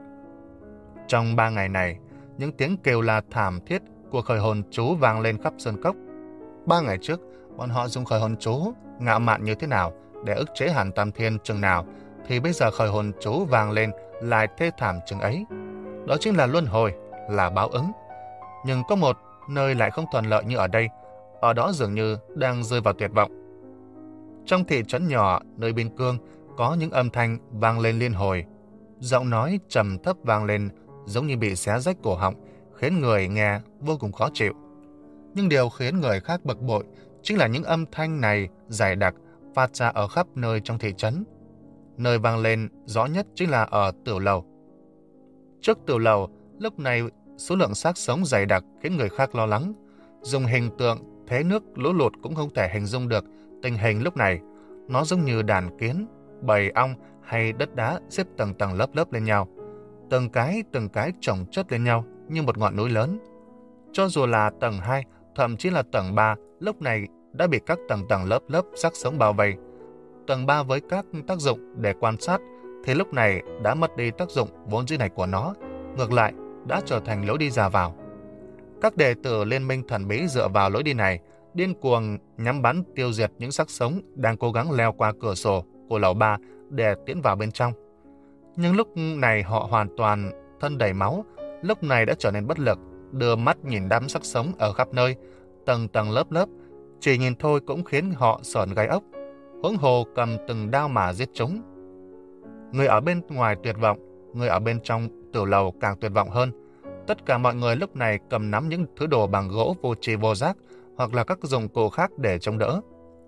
Trong ba ngày này, những tiếng kêu la thảm thiết của khởi hồn chú vang lên khắp sơn cốc. Ba ngày trước, bọn họ dùng khởi hồn chú ngạo mạn như thế nào để ức chế Hàn Tam Thiên chừng nào, thì bây giờ khởi hồn chú vang lên lại thê thảm chừng ấy. Đó chính là luân hồi, là báo ứng. Nhưng có một nơi lại không thuận lợi như ở đây, ở đó dường như đang rơi vào tuyệt vọng. Trong thị trấn nhỏ nơi biên cương có những âm thanh vang lên liên hồi, giọng nói trầm thấp vang lên giống như bị xé rách cổ họng, khiến người nghe vô cùng khó chịu. Nhưng điều khiến người khác bực bội chính là những âm thanh này dày đặc phát ra ở khắp nơi trong thị trấn. Nơi vang lên rõ nhất chính là ở tiểu lầu. Trước tiểu lầu, lúc này số lượng xác sống dày đặc khiến người khác lo lắng. Dùng hình tượng thế nước lũ lụt cũng không thể hình dung được tình hình lúc này. Nó giống như đàn kiến, bầy ong hay đất đá xếp tầng tầng lớp lớp lên nhau. Từng cái từng cái chồng chất lên nhau như một ngọn núi lớn. Cho dù là tầng hai, thậm chí là tầng ba, lúc này đã bị các tầng tầng lớp lớp xác sống bao vây. Tầng ba với các tác dụng để quan sát thì lúc này đã mất đi tác dụng vốn dĩ này của nó, ngược lại đã trở thành lối đi ra vào. Các đệ tử Liên minh thần bí dựa vào lối đi này điên cuồng nhắm bắn tiêu diệt những xác sống đang cố gắng leo qua cửa sổ của lầu ba để tiến vào bên trong. Nhưng lúc này họ hoàn toàn thân đầy máu, lúc này đã trở nên bất lực, đưa mắt nhìn đám xác sống ở khắp nơi, tầng tầng lớp lớp, chỉ nhìn thôi cũng khiến họ sởn gai ốc, huống hồ cầm từng đao mà giết chúng. Người ở bên ngoài tuyệt vọng, người ở bên trong tiểu lầu càng tuyệt vọng hơn. Tất cả mọi người lúc này cầm nắm những thứ đồ bằng gỗ vô tri vô giác hoặc là các dụng cụ khác để chống đỡ.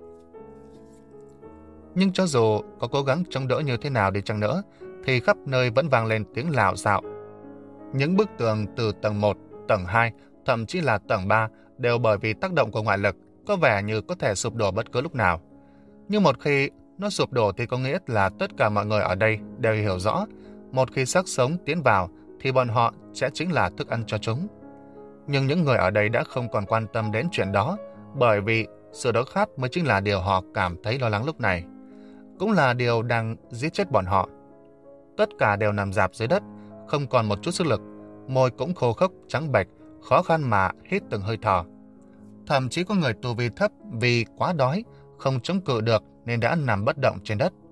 Nhưng cho dù có cố gắng chống đỡ như thế nào đi chăng nữa, thì khắp nơi vẫn vang lên tiếng lạo xạo. Những bức tường từ tầng một, tầng hai, thậm chí là tầng ba đều bởi vì tác động của ngoại lực có vẻ như có thể sụp đổ bất cứ lúc nào. Nhưng một khi nó sụp đổ thì có nghĩa là tất cả mọi người ở đây đều hiểu rõ, một khi xác sống tiến vào thì bọn họ sẽ chính là thức ăn cho chúng. Nhưng những người ở đây đã không còn quan tâm đến chuyện đó, bởi vì sự đói khát mới chính là điều họ cảm thấy lo lắng lúc này, cũng là điều đang giết chết bọn họ. Tất cả đều nằm rạp dưới đất, không còn một chút sức lực, môi cũng khô khốc trắng bệch, khó khăn mà hít từng hơi thở. Thậm chí có người tu vi thấp vì quá đói, không chống cự được nên đã nằm bất động trên đất.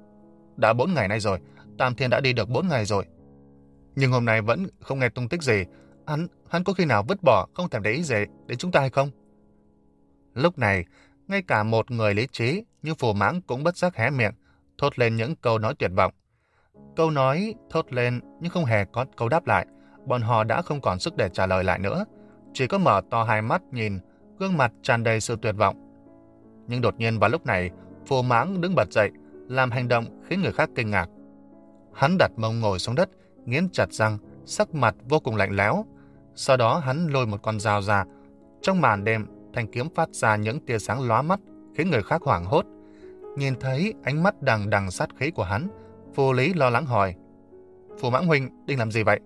Đã bốn ngày nay rồi, Tam Thiên đã đi được bốn ngày rồi, nhưng hôm nay vẫn không nghe tung tích gì. Hắn, hắn có khi nào vứt bỏ, không thèm để ý gì đến chúng ta hay không? Lúc này, ngay cả một người lý trí như Phù Mãng cũng bất giác hé miệng, thốt lên những câu nói tuyệt vọng. Câu nói thốt lên nhưng không hề có câu đáp lại, bọn họ đã không còn sức để trả lời lại nữa, chỉ có mở to hai mắt nhìn, gương mặt tràn đầy sự tuyệt vọng. Nhưng đột nhiên vào lúc này, Phù Mãng đứng bật dậy, làm hành động khiến người khác kinh ngạc. Hắn đặt mông ngồi xuống đất, nghiến chặt răng, sắc mặt vô cùng lạnh lẽo. Sau đó hắn lôi một con dao ra. Trong màn đêm, thanh kiếm phát ra những tia sáng lóa mắt, khiến người khác hoảng hốt. Nhìn thấy ánh mắt đằng đằng sát khí của hắn, Phù Lý lo lắng hỏi: Phù Mãng huynh định làm gì vậy?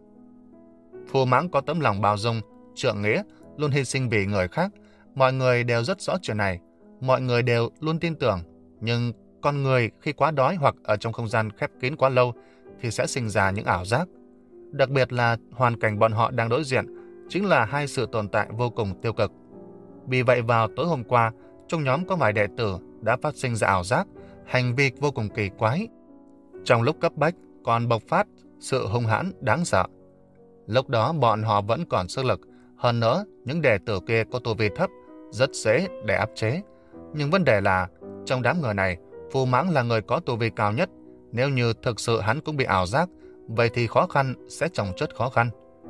Phù Mãng có tấm lòng bao dung, trượng nghĩa, luôn hy sinh vì người khác. Mọi người đều rất rõ chuyện này, mọi người đều luôn tin tưởng. Nhưng con người khi quá đói hoặc ở trong không gian khép kín quá lâu thì sẽ sinh ra những ảo giác. Đặc biệt là hoàn cảnh bọn họ đang đối diện chính là hai sự tồn tại vô cùng tiêu cực. Vì vậy vào tối hôm qua, trong nhóm có vài đệ tử đã phát sinh ra ảo giác, hành vi vô cùng kỳ quái. Trong lúc cấp bách còn bộc phát sự hung hãn đáng sợ. Lúc đó bọn họ vẫn còn sức lực, hơn nữa những đệ tử kia có tu vi thấp, rất dễ để áp chế. Nhưng vấn đề là trong đám người này, Phù Mãng là người có tu vi cao nhất. Nếu như thực sự hắn cũng bị ảo giác, vậy thì khó khăn sẽ chồng chất khó khăn.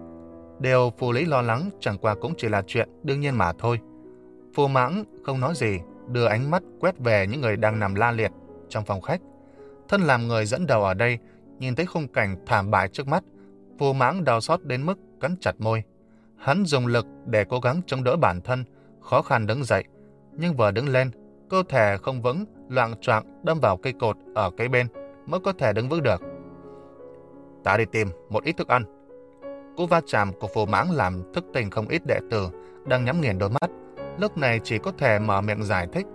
Điều Phù Lý lo lắng chẳng qua cũng chỉ là chuyện đương nhiên mà thôi. Phù Mãng không nói gì, đưa ánh mắt quét về những người đang nằm la liệt trong phòng khách. Thân làm người dẫn đầu ở đây, nhìn thấy khung cảnh thảm bại trước mắt, Phù Mãng đau xót đến mức cắn chặt môi. Hắn dùng lực để cố gắng chống đỡ bản thân, khó khăn đứng dậy, nhưng vừa đứng lên, cơ thể không vững, loạng choạng đâm vào cây cột ở cây bên mới có thể đứng vững được. Ta đi tìm một ít thức ăn. Cú va chạm của Phù Mãng làm thức tỉnh không ít đệ tử đang nhắm nghiền đôi mắt, lúc này chỉ có thể mở miệng giải thích.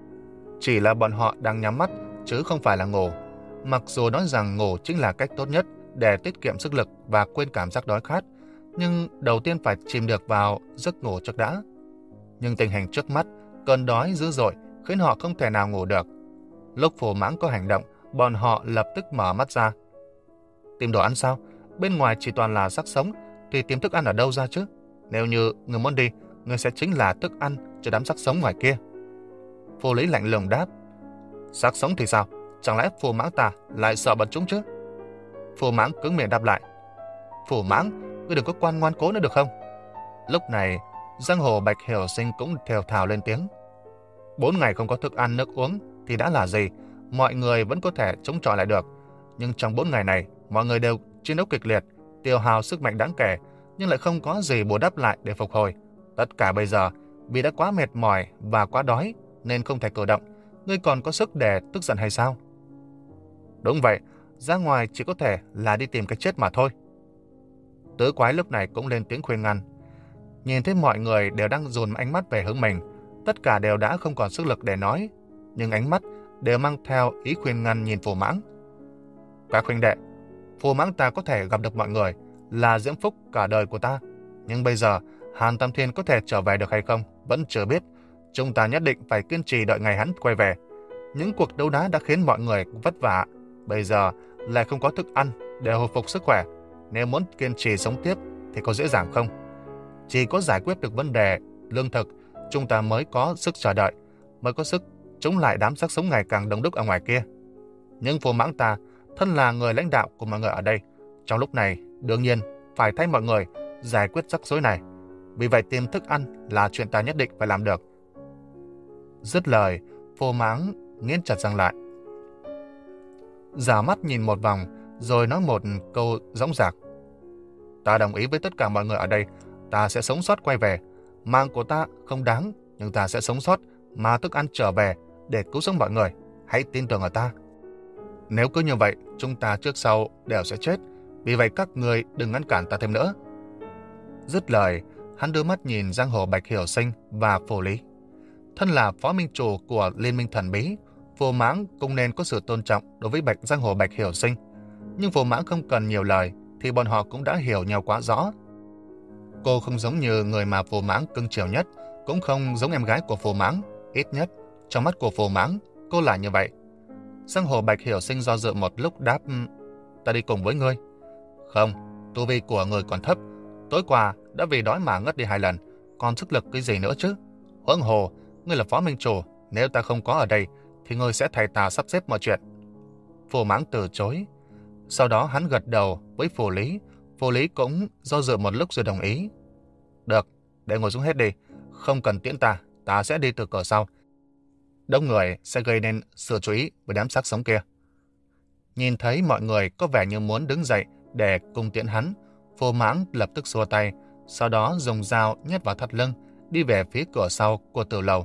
Chỉ là bọn họ đang nhắm mắt chứ không phải là ngủ. Mặc dù nói rằng ngủ chính là cách tốt nhất để tiết kiệm sức lực và quên cảm giác đói khát, nhưng đầu tiên phải chìm được vào giấc ngủ trước đã. Nhưng tình hình trước mắt, cơn đói dữ dội khiến họ không thể nào ngủ được. Lúc Phù Mãng có hành động, bọn họ lập tức mở mắt ra. Tìm đồ ăn sao? Bên ngoài chỉ toàn là xác sống, thì tìm thức ăn ở đâu ra chứ? Nếu như người muốn đi, người sẽ chính là thức ăn cho đám xác sống ngoài kia. Phù Lý lạnh lùng đáp. Xác sống thì sao? Chẳng lẽ Phù Mãng ta lại sợ bọn chúng chứ? Phù Mãng cứng miệng đáp lại. Phù Mãng, ngươi đừng có quan ngoan cố nữa được không? Lúc này, giang hồ Bạch Hiểu Sinh cũng thều thào lên tiếng. Bốn ngày không có thức ăn nước uống thì đã là gì? Mọi người vẫn có thể chống chọi lại được. Nhưng trong bốn ngày này, mọi người đều chiến đấu kịch liệt, tiêu hao sức mạnh đáng kể, nhưng lại không có gì bù đắp lại để phục hồi. Tất cả bây giờ, vì đã quá mệt mỏi và quá đói nên không thể cử động. Ngươi còn có sức để tức giận hay sao? Đúng vậy, ra ngoài chỉ có thể là đi tìm cái chết mà thôi. Tứ Quái lúc này cũng lên tiếng khuyên ngăn. Nhìn thấy mọi người đều đang dồn ánh mắt về hướng mình, tất cả đều đã không còn sức lực để nói, nhưng ánh mắt đều mang theo ý khuyên ngăn nhìn Phù Mãng. Các huynh đệ, Phù Mãng ta có thể gặp được mọi người là diễm phúc cả đời của ta, nhưng bây giờ Hàn Tam Thiên có thể trở về được hay không vẫn chưa biết, Chúng ta nhất định phải kiên trì đợi ngày hắn quay về. Những cuộc đấu đá đã khiến mọi người vất vả. Bây giờ lại không có thức ăn để hồi phục sức khỏe. Nếu muốn kiên trì sống tiếp thì có dễ dàng không? Chỉ có giải quyết được vấn đề lương thực, chúng ta mới có sức chờ đợi, mới có sức chống lại đám xác sống ngày càng đông đúc ở ngoài kia. Nhưng Phù Mãng ta, thân là người lãnh đạo của mọi người ở đây, trong lúc này đương nhiên phải thay mọi người giải quyết rắc rối này. Vì vậy tìm thức ăn là chuyện ta nhất định phải làm được. Dứt lời, Phù Mãng nghiến chặt răng lại, giả mắt nhìn một vòng, rồi nói một câu dõng dạc. Ta đồng ý với tất cả mọi người ở đây, ta sẽ sống sót quay về. Mạng của ta không đáng, nhưng ta sẽ sống sót mà thức ăn trở về để cứu sống mọi người. Hãy tin tưởng ở ta. Nếu cứ như vậy, chúng ta trước sau đều sẽ chết. Vì vậy các người đừng ngăn cản ta thêm nữa. Dứt lời, hắn đưa mắt nhìn giang hồ Bạch Hiểu Sinh và Phù Lý. Thân là phó minh chủ của Liên minh thần bí, Phù Mãng cũng nên có sự tôn trọng đối với Bạch giang hồ Bạch Hiểu Sinh. Nhưng Phù Mãng không cần nhiều lời, thì bọn họ cũng đã hiểu nhau quá rõ. Cô không giống như người mà Phù Mãng cưng chiều nhất, cũng không giống em gái của Phù Mãng. Ít nhất, trong mắt của Phù Mãng, cô là như vậy. Giang hồ Bạch Hiểu Sinh do dự một lúc đáp, ta đi cùng với ngươi. Không, tu vi của người còn thấp. Tối qua đã vì đói mà ngất đi hai lần, còn sức lực cái gì nữa chứ? Huống hồ, ngươi là phó minh chủ, nếu ta không có ở đây, thì ngươi sẽ thay ta sắp xếp mọi chuyện. Phù Mãng từ chối. Sau đó hắn gật đầu với Phù Lý. Phù Lý cũng do dự một lúc rồi đồng ý. Được, để ngồi xuống hết đi. Không cần tiễn ta, ta sẽ đi từ cửa sau. Đông người sẽ gây nên sự chú ý với đám xác sống kia. Nhìn thấy mọi người có vẻ như muốn đứng dậy để cùng tiễn hắn, Phù Mãng lập tức xua tay, sau đó dùng dao nhét vào thắt lưng, đi về phía cửa sau của tử lầu.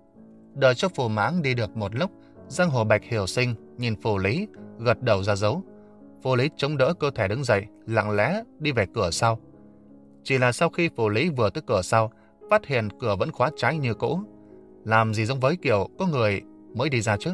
Đợi cho Phù Mãng đi được một lúc, giang hồ Bạch Hiểu Sinh nhìn Phù Lý, gật đầu ra dấu. Phù Lý chống đỡ cơ thể đứng dậy, lặng lẽ đi về cửa sau. Chỉ là sau khi Phù Lý vừa tới cửa sau, phát hiện cửa vẫn khóa trái như cũ. Làm gì giống với kiểu có người mới đi ra chứ?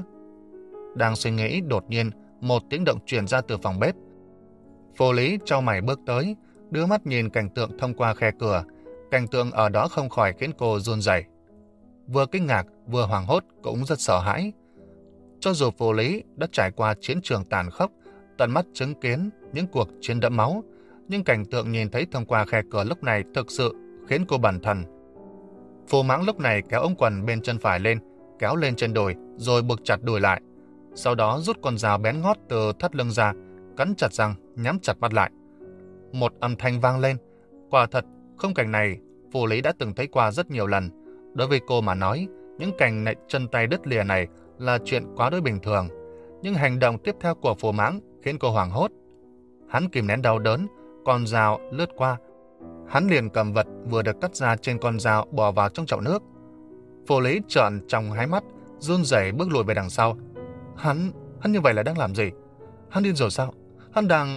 Đang suy nghĩ, đột nhiên một tiếng động truyền ra từ phòng bếp. Phù Lý chau mày bước tới, đưa mắt nhìn cảnh tượng thông qua khe cửa. Cảnh tượng ở đó không khỏi khiến cô run rẩy. Vừa kinh ngạc, vừa hoảng hốt, cũng rất sợ hãi. Cho dù Phù Lý đã trải qua chiến trường tàn khốc, tận mắt chứng kiến những cuộc chiến đẫm máu, nhưng cảnh tượng nhìn thấy thông qua khe cửa lúc này thực sự khiến cô bần thần. Phù Mãng lúc này kéo ống quần bên chân phải lên, kéo lên trên đùi, rồi buộc chặt đùi lại. Sau đó rút con dao bén ngót từ thắt lưng ra, cắn chặt răng, nhắm chặt mắt lại. Một âm thanh vang lên. Quả thật, khung cảnh này Phù Lý đã từng thấy qua rất nhiều lần. Đối với cô mà nói, những cảnh này, chân tay đứt lìa này là chuyện quá đối bình thường. Nhưng hành động tiếp theo của Phù Mãng khiến cô hoảng hốt. Hắn kìm nén đau đớn, con dao lướt qua. Hắn liền cầm vật vừa được cắt ra trên con dao bỏ vào trong chậu nước. Phù Lý trợn trong hai mắt, run rẩy bước lùi về đằng sau. Hắn, hắn như vậy là đang làm gì? Hắn điên rồi sao? Hắn đang...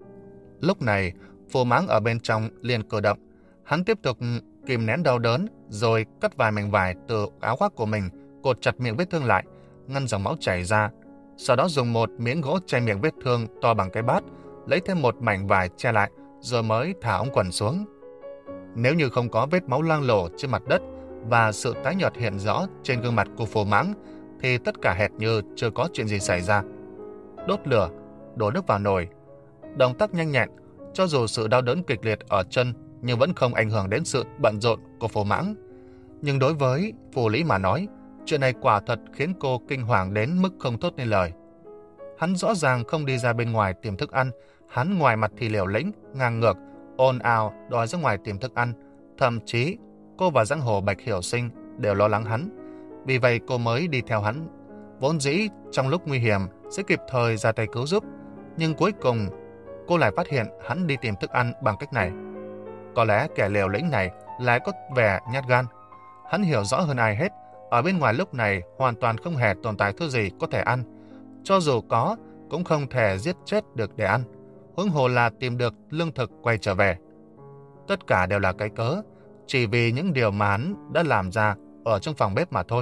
Lúc này, Phù Mãng ở bên trong liền cử động. Hắn tiếp tục kìm nén đau đớn, rồi cắt vài mảnh vải từ áo khoác của mình, cột chặt miệng vết thương lại, ngăn dòng máu chảy ra. Sau đó dùng một miếng gỗ che miệng vết thương to bằng cái bát, lấy thêm một mảnh vải che lại, rồi mới thả ống quần xuống. Nếu như không có vết máu loang lổ trên mặt đất và sự tái nhợt hiện rõ trên gương mặt của Phù Mãng, thì tất cả hệt như chưa có chuyện gì xảy ra. Đốt lửa, đổ nước vào nồi. Động tác nhanh nhẹn, cho dù sự đau đớn kịch liệt ở chân nhưng vẫn không ảnh hưởng đến sự bận rộn của Phù Mãng. Nhưng đối với Phù Lý mà nói, chuyện này quả thật khiến cô kinh hoàng đến mức không thốt nên lời. Hắn rõ ràng không đi ra bên ngoài tìm thức ăn, hắn ngoài mặt thì liều lĩnh, ngang ngược, ồn ào đòi ra ngoài tìm thức ăn. Thậm chí cô và giang hồ Bạch Hiểu Sinh đều lo lắng hắn, vì vậy cô mới đi theo hắn. Vốn dĩ trong lúc nguy hiểm sẽ kịp thời ra tay cứu giúp, nhưng cuối cùng cô lại phát hiện hắn đi tìm thức ăn bằng cách này. Có lẽ kẻ liều lĩnh này lại có vẻ nhát gan. Hắn hiểu rõ hơn ai hết, ở bên ngoài lúc này hoàn toàn không hề tồn tại thứ gì có thể ăn. Cho dù có, cũng không thể giết chết được để ăn, huống hồ là tìm được lương thực quay trở về. Tất cả đều là cái cớ, chỉ vì những điều mà hắn đã làm ra ở trong phòng bếp mà thôi.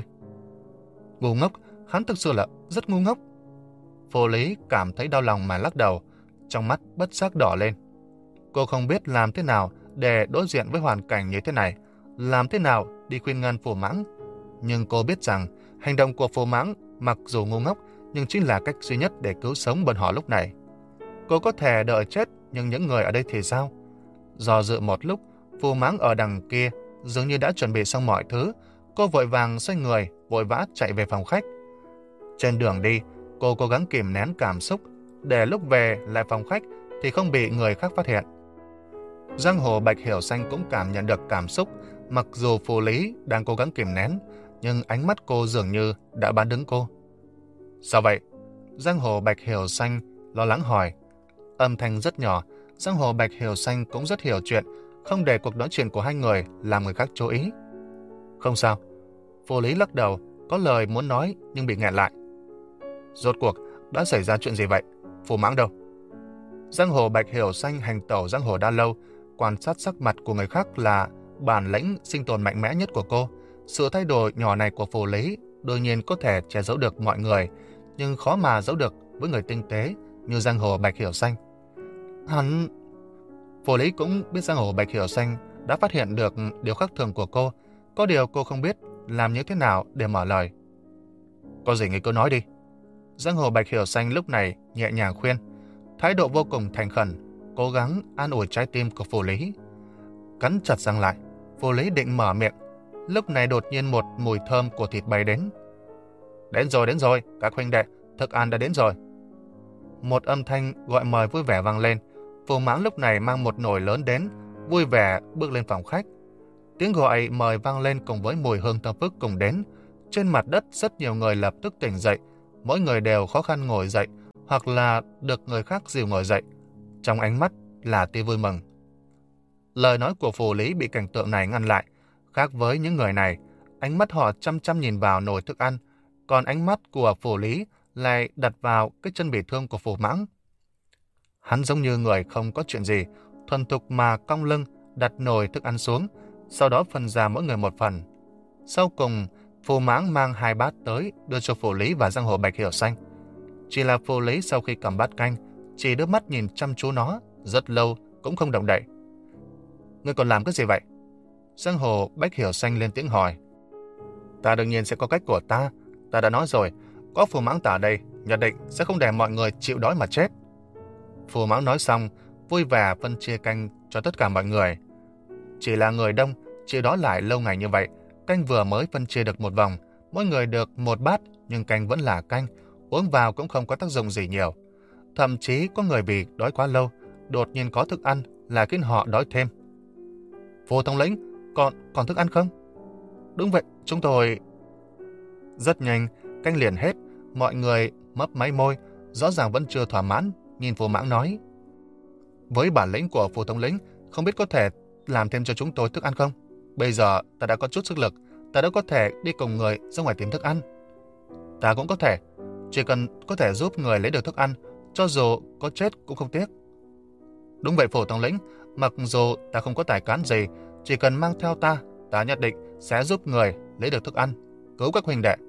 Ngu ngốc, hắn thực sự là rất ngu ngốc. Phù Lý cảm thấy đau lòng mà lắc đầu, trong mắt bất giác đỏ lên. Cô không biết làm thế nào để đối diện với hoàn cảnh như thế này, làm thế nào đi khuyên ngăn Phù Mãng. Nhưng cô biết rằng hành động của Phù Mãng mặc dù ngu ngốc nhưng chính là cách duy nhất để cứu sống bọn họ lúc này. Cô có thể đợi chết, nhưng những người ở đây thì sao? Do dự một lúc, Phù Mãng ở đằng kia dường như đã chuẩn bị xong mọi thứ. Cô vội vàng xoay người, vội vã chạy về phòng khách. Trên đường đi, cô cố gắng kìm nén cảm xúc, để lúc về lại phòng khách thì không bị người khác phát hiện. Giang hồ Bạch Hiểu Xanh cũng cảm nhận được cảm xúc, mặc dù Phù Lý đang cố gắng kìm nén, nhưng ánh mắt cô dường như đã bán đứng cô. Sao vậy? Giang hồ Bạch Hiểu Xanh lo lắng hỏi. Âm thanh rất nhỏ, Giang hồ Bạch Hiểu Xanh cũng rất hiểu chuyện, không để cuộc nói chuyện của hai người làm người khác chú ý. Không sao. Phù Lý lắc đầu, có lời muốn nói nhưng bị nghẹn lại. Rốt cuộc đã xảy ra chuyện gì vậy? Phù Mãng đâu? Giang hồ Bạch Hiểu Xanh hành tẩu giang hồ đã lâu, quan sát sắc mặt của người khác là bản lĩnh sinh tồn mạnh mẽ nhất của cô. Sự thay đổi nhỏ này của Phù Lý đương nhiên có thể che giấu được mọi người, nhưng khó mà giấu được với người tinh tế như giang hồ Bạch Hiểu Xanh. Hắn... Phù Lý cũng biết giang hồ Bạch Hiểu Xanh đã phát hiện được điều khác thường của cô, có điều cô không biết làm như thế nào để mở lời. Có gì ngươi cứ nói đi. Giang hồ Bạch Hiểu Xanh lúc này nhẹ nhàng khuyên, thái độ vô cùng thành khẩn, cố gắng an ủi trái tim của Phù Lý. Cắn chặt răng lại, Phù Lý định mở miệng, lúc này đột nhiên một mùi thơm của thịt bay đến. Đến rồi, đến rồi, các huynh đệ, thức ăn đã đến rồi. Một âm thanh gọi mời vui vẻ vang lên. Phù Mãng lúc này mang một nồi lớn đến, vui vẻ bước lên phòng khách. Tiếng gọi mời vang lên cùng với mùi hương thơm phức cùng đến. Trên mặt đất rất nhiều người lập tức tỉnh dậy, mỗi người đều khó khăn ngồi dậy, hoặc là được người khác dìu ngồi dậy. Trong ánh mắt là tia vui mừng. Lời nói của Phù Lý bị cảnh tượng này ngăn lại. Khác với những người này, ánh mắt họ chăm chăm nhìn vào nồi thức ăn, còn ánh mắt của Phù Lý lại đặt vào cái chân bị thương của Phù Mãng. Hắn giống như người không có chuyện gì, thuần thục mà cong lưng đặt nồi thức ăn xuống, sau đó phân ra mỗi người một phần. Sau cùng, Phù Mãng mang hai bát tới đưa cho Phù Lý và giang hồ Bạch Hiểu Xanh. Chỉ là Phù Lý sau khi cầm bát canh, chỉ đưa mắt nhìn chăm chú nó, rất lâu cũng không động đậy. Ngươi còn làm cái gì vậy? Giang hồ Bạch Hiểu Xanh lên tiếng hỏi. Ta đương nhiên sẽ có cách của ta, ta đã nói rồi, có Phù Mãng ta ở đây, nhất định sẽ không để mọi người chịu đói mà chết. Phù Mãng nói xong, vui vẻ phân chia canh cho tất cả mọi người. Chỉ là người đông, chịu đói lại lâu ngày như vậy, canh vừa mới phân chia được một vòng, mỗi người được một bát, nhưng canh vẫn là canh, uống vào cũng không có tác dụng gì nhiều. Thậm chí có người vì đói quá lâu, đột nhiên có thức ăn là khiến họ đói thêm. Phù thống lĩnh, còn, còn thức ăn không? Đúng vậy, chúng tôi... Rất nhanh, canh liền hết, mọi người mấp máy môi, rõ ràng vẫn chưa thỏa mãn, nhìn Phù Mãng nói. Với bản lĩnh của Phù thống lĩnh, không biết có thể làm thêm cho chúng tôi thức ăn không? Bây giờ ta đã có chút sức lực, ta đã có thể đi cùng người ra ngoài tìm thức ăn. Ta cũng có thể, chỉ cần có thể giúp người lấy được thức ăn, cho dù có chết cũng không tiếc. Đúng vậy Phù thống lĩnh, mặc dù ta không có tài cán gì, chỉ cần mang theo ta, ta nhất định sẽ giúp người lấy được thức ăn, cứu các huynh đệ.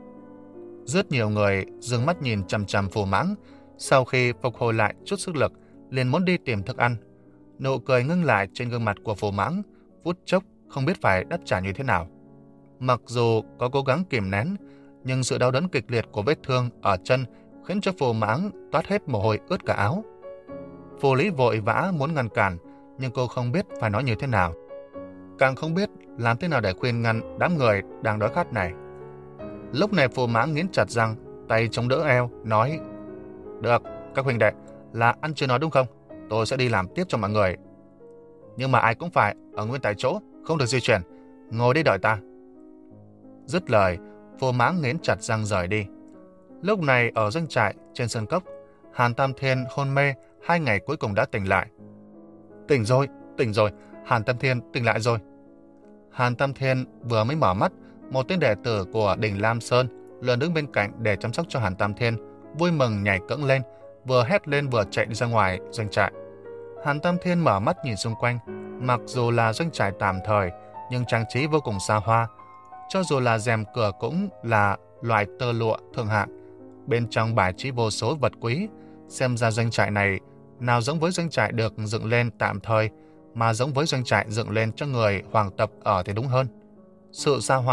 Rất nhiều người dừng mắt nhìn chằm chằm Phù Mãng, sau khi phục hồi lại chút sức lực, liền muốn đi tìm thức ăn. Nụ cười ngưng lại trên gương mặt của Phù Mãng, phút chốc không biết phải đáp trả như thế nào. Mặc dù có cố gắng kìm nén, nhưng sự đau đớn kịch liệt của vết thương ở chân khiến cho Phù Mãng toát hết mồ hôi ướt cả áo. Phù Lý vội vã muốn ngăn cản, nhưng cô không biết phải nói như thế nào. Càng không biết làm thế nào để khuyên ngăn đám người đang đói khát này. Lúc này Phù Mãng nghiến chặt răng, tay chống đỡ eo, nói: Được, các huynh đệ, là ăn chưa nói đúng không? Tôi sẽ đi làm tiếp cho mọi người. Nhưng mà ai cũng phải ở nguyên tại chỗ, không được di chuyển. Ngồi đây đợi ta. Dứt lời, Phù Mãng nghiến chặt răng rời đi. Lúc này ở doanh trại trên sơn cốc, Hàn Tam Thiên hôn mê hai ngày cuối cùng đã tỉnh lại. Tỉnh rồi, tỉnh rồi, Hàn Tam Thiên tỉnh lại rồi. Hàn Tam Thiên vừa mới mở mắt, một tên đệ tử của đỉnh Lam Sơn luôn đứng bên cạnh để chăm sóc cho Hàn Tam Thiên, vui mừng nhảy cẫng lên, vừa hét lên vừa chạy đi ra ngoài doanh trại. Hàn Tam Thiên mở mắt nhìn xung quanh, mặc dù là doanh trại tạm thời, nhưng trang trí vô cùng xa hoa. Cho dù là rèm cửa cũng là loại tơ lụa thượng hạng, bên trong bài trí vô số vật quý. Xem ra doanh trại này nào giống với doanh trại được dựng lên tạm thời, mà giống với doanh trại dựng lên cho người hoàng tộc ở thì đúng hơn. Sự xa hoa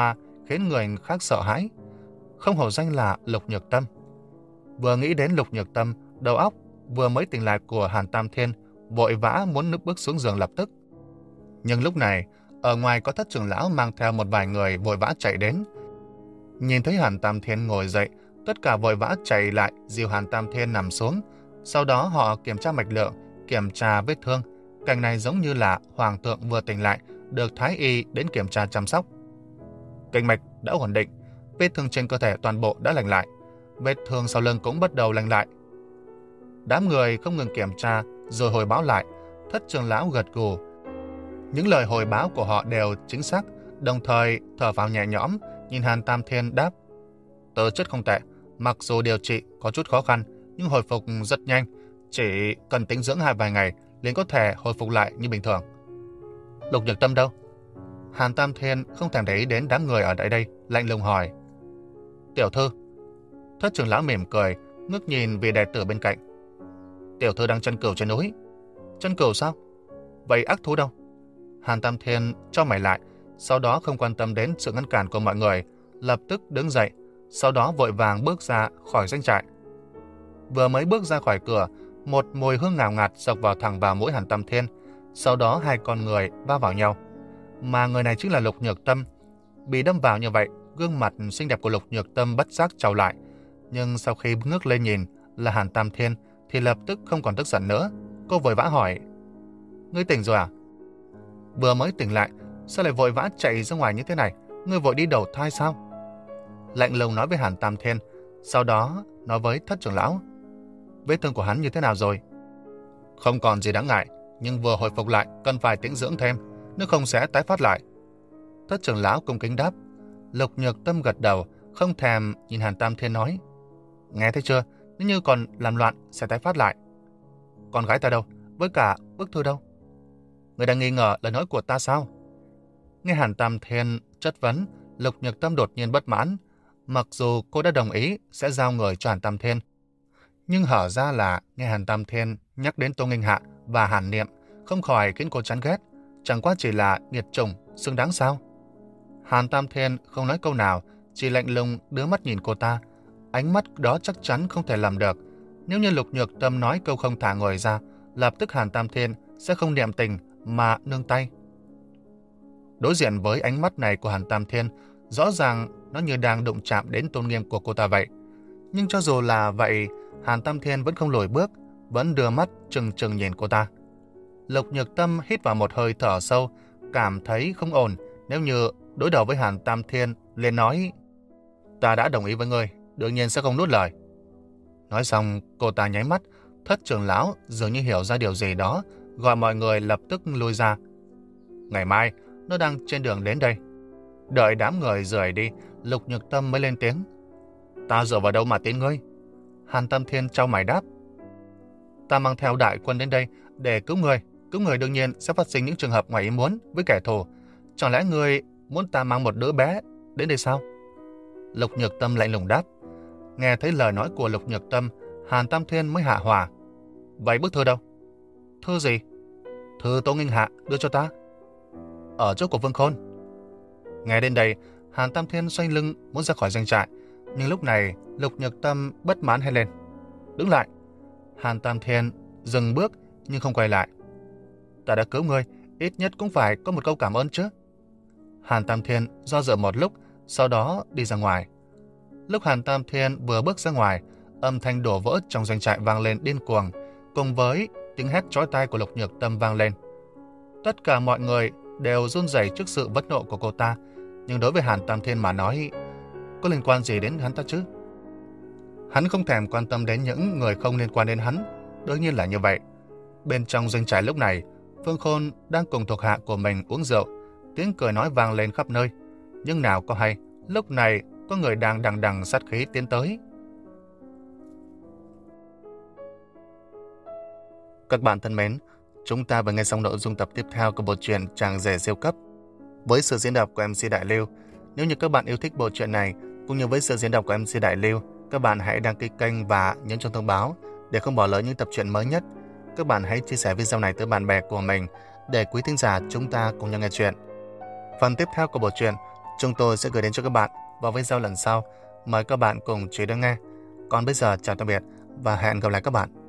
khiến người khác sợ hãi. Không hổ danh là Lục Nhược Tâm. Vừa nghĩ đến Lục Nhược Tâm, đầu óc vừa mới tỉnh lại của Hàn Tam Thiên vội vã muốn núp bước xuống giường lập tức. Nhưng lúc này, ở ngoài có Thất trưởng lão mang theo một vài người vội vã chạy đến. Nhìn thấy Hàn Tam Thiên ngồi dậy, tất cả vội vã chạy lại dìu Hàn Tam Thiên nằm xuống. Sau đó họ kiểm tra mạch lượng, kiểm tra vết thương. Cảnh này giống như là hoàng thượng vừa tỉnh lại, được thái y đến kiểm tra chăm sóc. Kinh mạch đã ổn định, vết thương trên cơ thể toàn bộ đã lành lại, vết thương sau lưng cũng bắt đầu lành lại. Đám người không ngừng kiểm tra rồi hồi báo lại. Thất trưởng lão gật gù. Những lời hồi báo của họ đều chính xác, đồng thời thở phào nhẹ nhõm, nhìn Hàn Tam Thiên đáp: tớ chất không tệ, mặc dù điều trị có chút khó khăn nhưng hồi phục rất nhanh, chỉ cần tĩnh dưỡng hai vài ngày liền có thể hồi phục lại như bình thường. Lục Nhược Tâm đâu? Hàn Tam Thiên không thèm để ý đến đám người ở tại đây, lạnh lùng hỏi. Tiểu thư. Thất trưởng lão mỉm cười, ngước nhìn vị đệ tử bên cạnh. Tiểu thư đang chân cừu trên núi. Chân cừu sao? Vậy ác thú đâu? Hàn Tam Thiên cho mày lại, sau đó không quan tâm đến sự ngăn cản của mọi người, lập tức đứng dậy, sau đó vội vàng bước ra khỏi doanh trại. Vừa mới bước ra khỏi cửa, một mùi hương ngào ngạt xộc vào thẳng vào mũi Hàn Tam Thiên, sau đó hai con người va vào nhau. Mà người này chính là Lục Nhược Tâm. Bị đâm vào như vậy, gương mặt xinh đẹp của Lục Nhược Tâm bất giác trao lại, nhưng sau khi ngước lên nhìn là Hàn Tam Thiên thì lập tức không còn tức giận nữa. Cô vội vã hỏi: Ngươi tỉnh rồi à? Vừa mới tỉnh lại, sao lại vội vã chạy ra ngoài như thế này? Ngươi vội đi đầu thai sao? Lạnh lùng nói với Hàn Tam Thiên, sau đó nói với Thất trưởng lão: Vết thương của hắn như thế nào rồi? Không còn gì đáng ngại, nhưng vừa hồi phục lại cần phải tĩnh dưỡng thêm, nếu không sẽ tái phát lại. Thất trưởng lão cung kính đáp. Lục Nhược Tâm gật đầu, không thèm nhìn Hàn Tam Thiên nói: Nghe thấy chưa? Nếu như còn làm loạn sẽ tái phát lại. Con gái ta đâu? Với cả bức thư đâu? Người đang nghi ngờ lời nói của ta sao? Nghe Hàn Tam Thiên chất vấn, Lục Nhược Tâm đột nhiên bất mãn. Mặc dù cô đã đồng ý sẽ giao người cho Hàn Tam Thiên, nhưng hở ra là nghe Hàn Tam Thiên nhắc đến Tô Nghinh Hạ và Hàn Niệm, không khỏi khiến cô chán ghét. Chẳng qua chỉ là nghiệt chủng, xứng đáng sao? Hàn Tam Thiên không nói câu nào, chỉ lạnh lùng đưa mắt nhìn cô ta. Ánh mắt đó chắc chắn không thể làm được. Nếu như Lục Nhược Tâm nói câu không thả người ra, lập tức Hàn Tam Thiên sẽ không niệm tình mà nương tay. Đối diện với ánh mắt này của Hàn Tam Thiên, rõ ràng nó như đang đụng chạm đến tôn nghiêm của cô ta vậy. Nhưng cho dù là vậy, Hàn Tam Thiên vẫn không lùi bước, vẫn đưa mắt trừng trừng nhìn cô ta. Lục Nhược Tâm hít vào một hơi thở sâu, cảm thấy không ổn. Nếu như đối đầu với Hàn Tam Thiên, liền nói: Ta đã đồng ý với ngươi, đương nhiên sẽ không nuốt lời. Nói xong, cô ta nháy mắt. Thất trưởng lão dường như hiểu ra điều gì đó, gọi mọi người lập tức lui ra. Ngày mai, nó đang trên đường đến đây. Đợi đám người rời đi, Lục Nhược Tâm mới lên tiếng: Ta dựa vào đâu mà tin ngươi? Hàn Tam Thiên trao mày đáp: Ta mang theo đại quân đến đây để cứu người. Cứu người đương nhiên sẽ phát sinh những trường hợp ngoài ý muốn với kẻ thù. Chẳng lẽ ngươi muốn ta mang một đứa bé đến đây sao? Lục Nhược Tâm lạnh lùng đáp. Nghe thấy lời nói của Lục Nhược Tâm, Hàn Tam Thiên mới hạ hỏa. Vậy bức thư đâu? Thư gì? Thư Tô Nghinh Hạ đưa cho ta. Ở chỗ của Vương Khôn. Nghe đến đây, Hàn Tam Thiên xoay lưng muốn ra khỏi doanh trại, nhưng lúc này Lục Nhược Tâm bất mãn hét lên: Đứng lại! Hàn Tam Thiên dừng bước nhưng không quay lại. Ta đã cứu ngươi, ít nhất cũng phải có một câu cảm ơn chứ. Hàn Tam Thiên do dự một lúc, sau đó đi ra ngoài. Lúc Hàn Tam Thiên vừa bước ra ngoài, âm thanh đổ vỡ trong doanh trại vang lên điên cuồng, cùng với tiếng hét chói tai của Lục Nhược Tâm vang lên. Tất cả mọi người đều run rẩy trước sự bất nộ của cô ta, nhưng đối với Hàn Tam Thiên mà nói, có liên quan gì đến hắn ta chứ? Hắn không thèm quan tâm đến những người không liên quan đến hắn, đương nhiên là như vậy. Bên trong doanh trại lúc này, Vương Khôn đang cùng thuộc hạ của mình uống rượu, tiếng cười nói vang lên khắp nơi. Nhưng nào có hay, lúc này có người đang đằng đằng sát khí tiến tới. Các bạn thân mến, chúng ta vừa nghe xong nội dung tập tiếp theo của bộ truyện Chàng Rể Siêu Cấp với sự diễn đọc của em xê Đại Lưu. Nếu như các bạn yêu thích bộ truyện này cũng như với sự diễn đọc của em xê Đại Lưu, các bạn hãy đăng ký kênh và nhấn chuông thông báo để không bỏ lỡ những tập truyện mới nhất. Các bạn hãy chia sẻ video này tới bạn bè của mình để quý thính giả chúng ta cùng nhau nghe chuyện. Phần tiếp theo của bộ truyện chúng tôi sẽ gửi đến cho các bạn vào video lần sau. Mời các bạn cùng chú ý đón nghe. Còn bây giờ chào tạm biệt và hẹn gặp lại các bạn.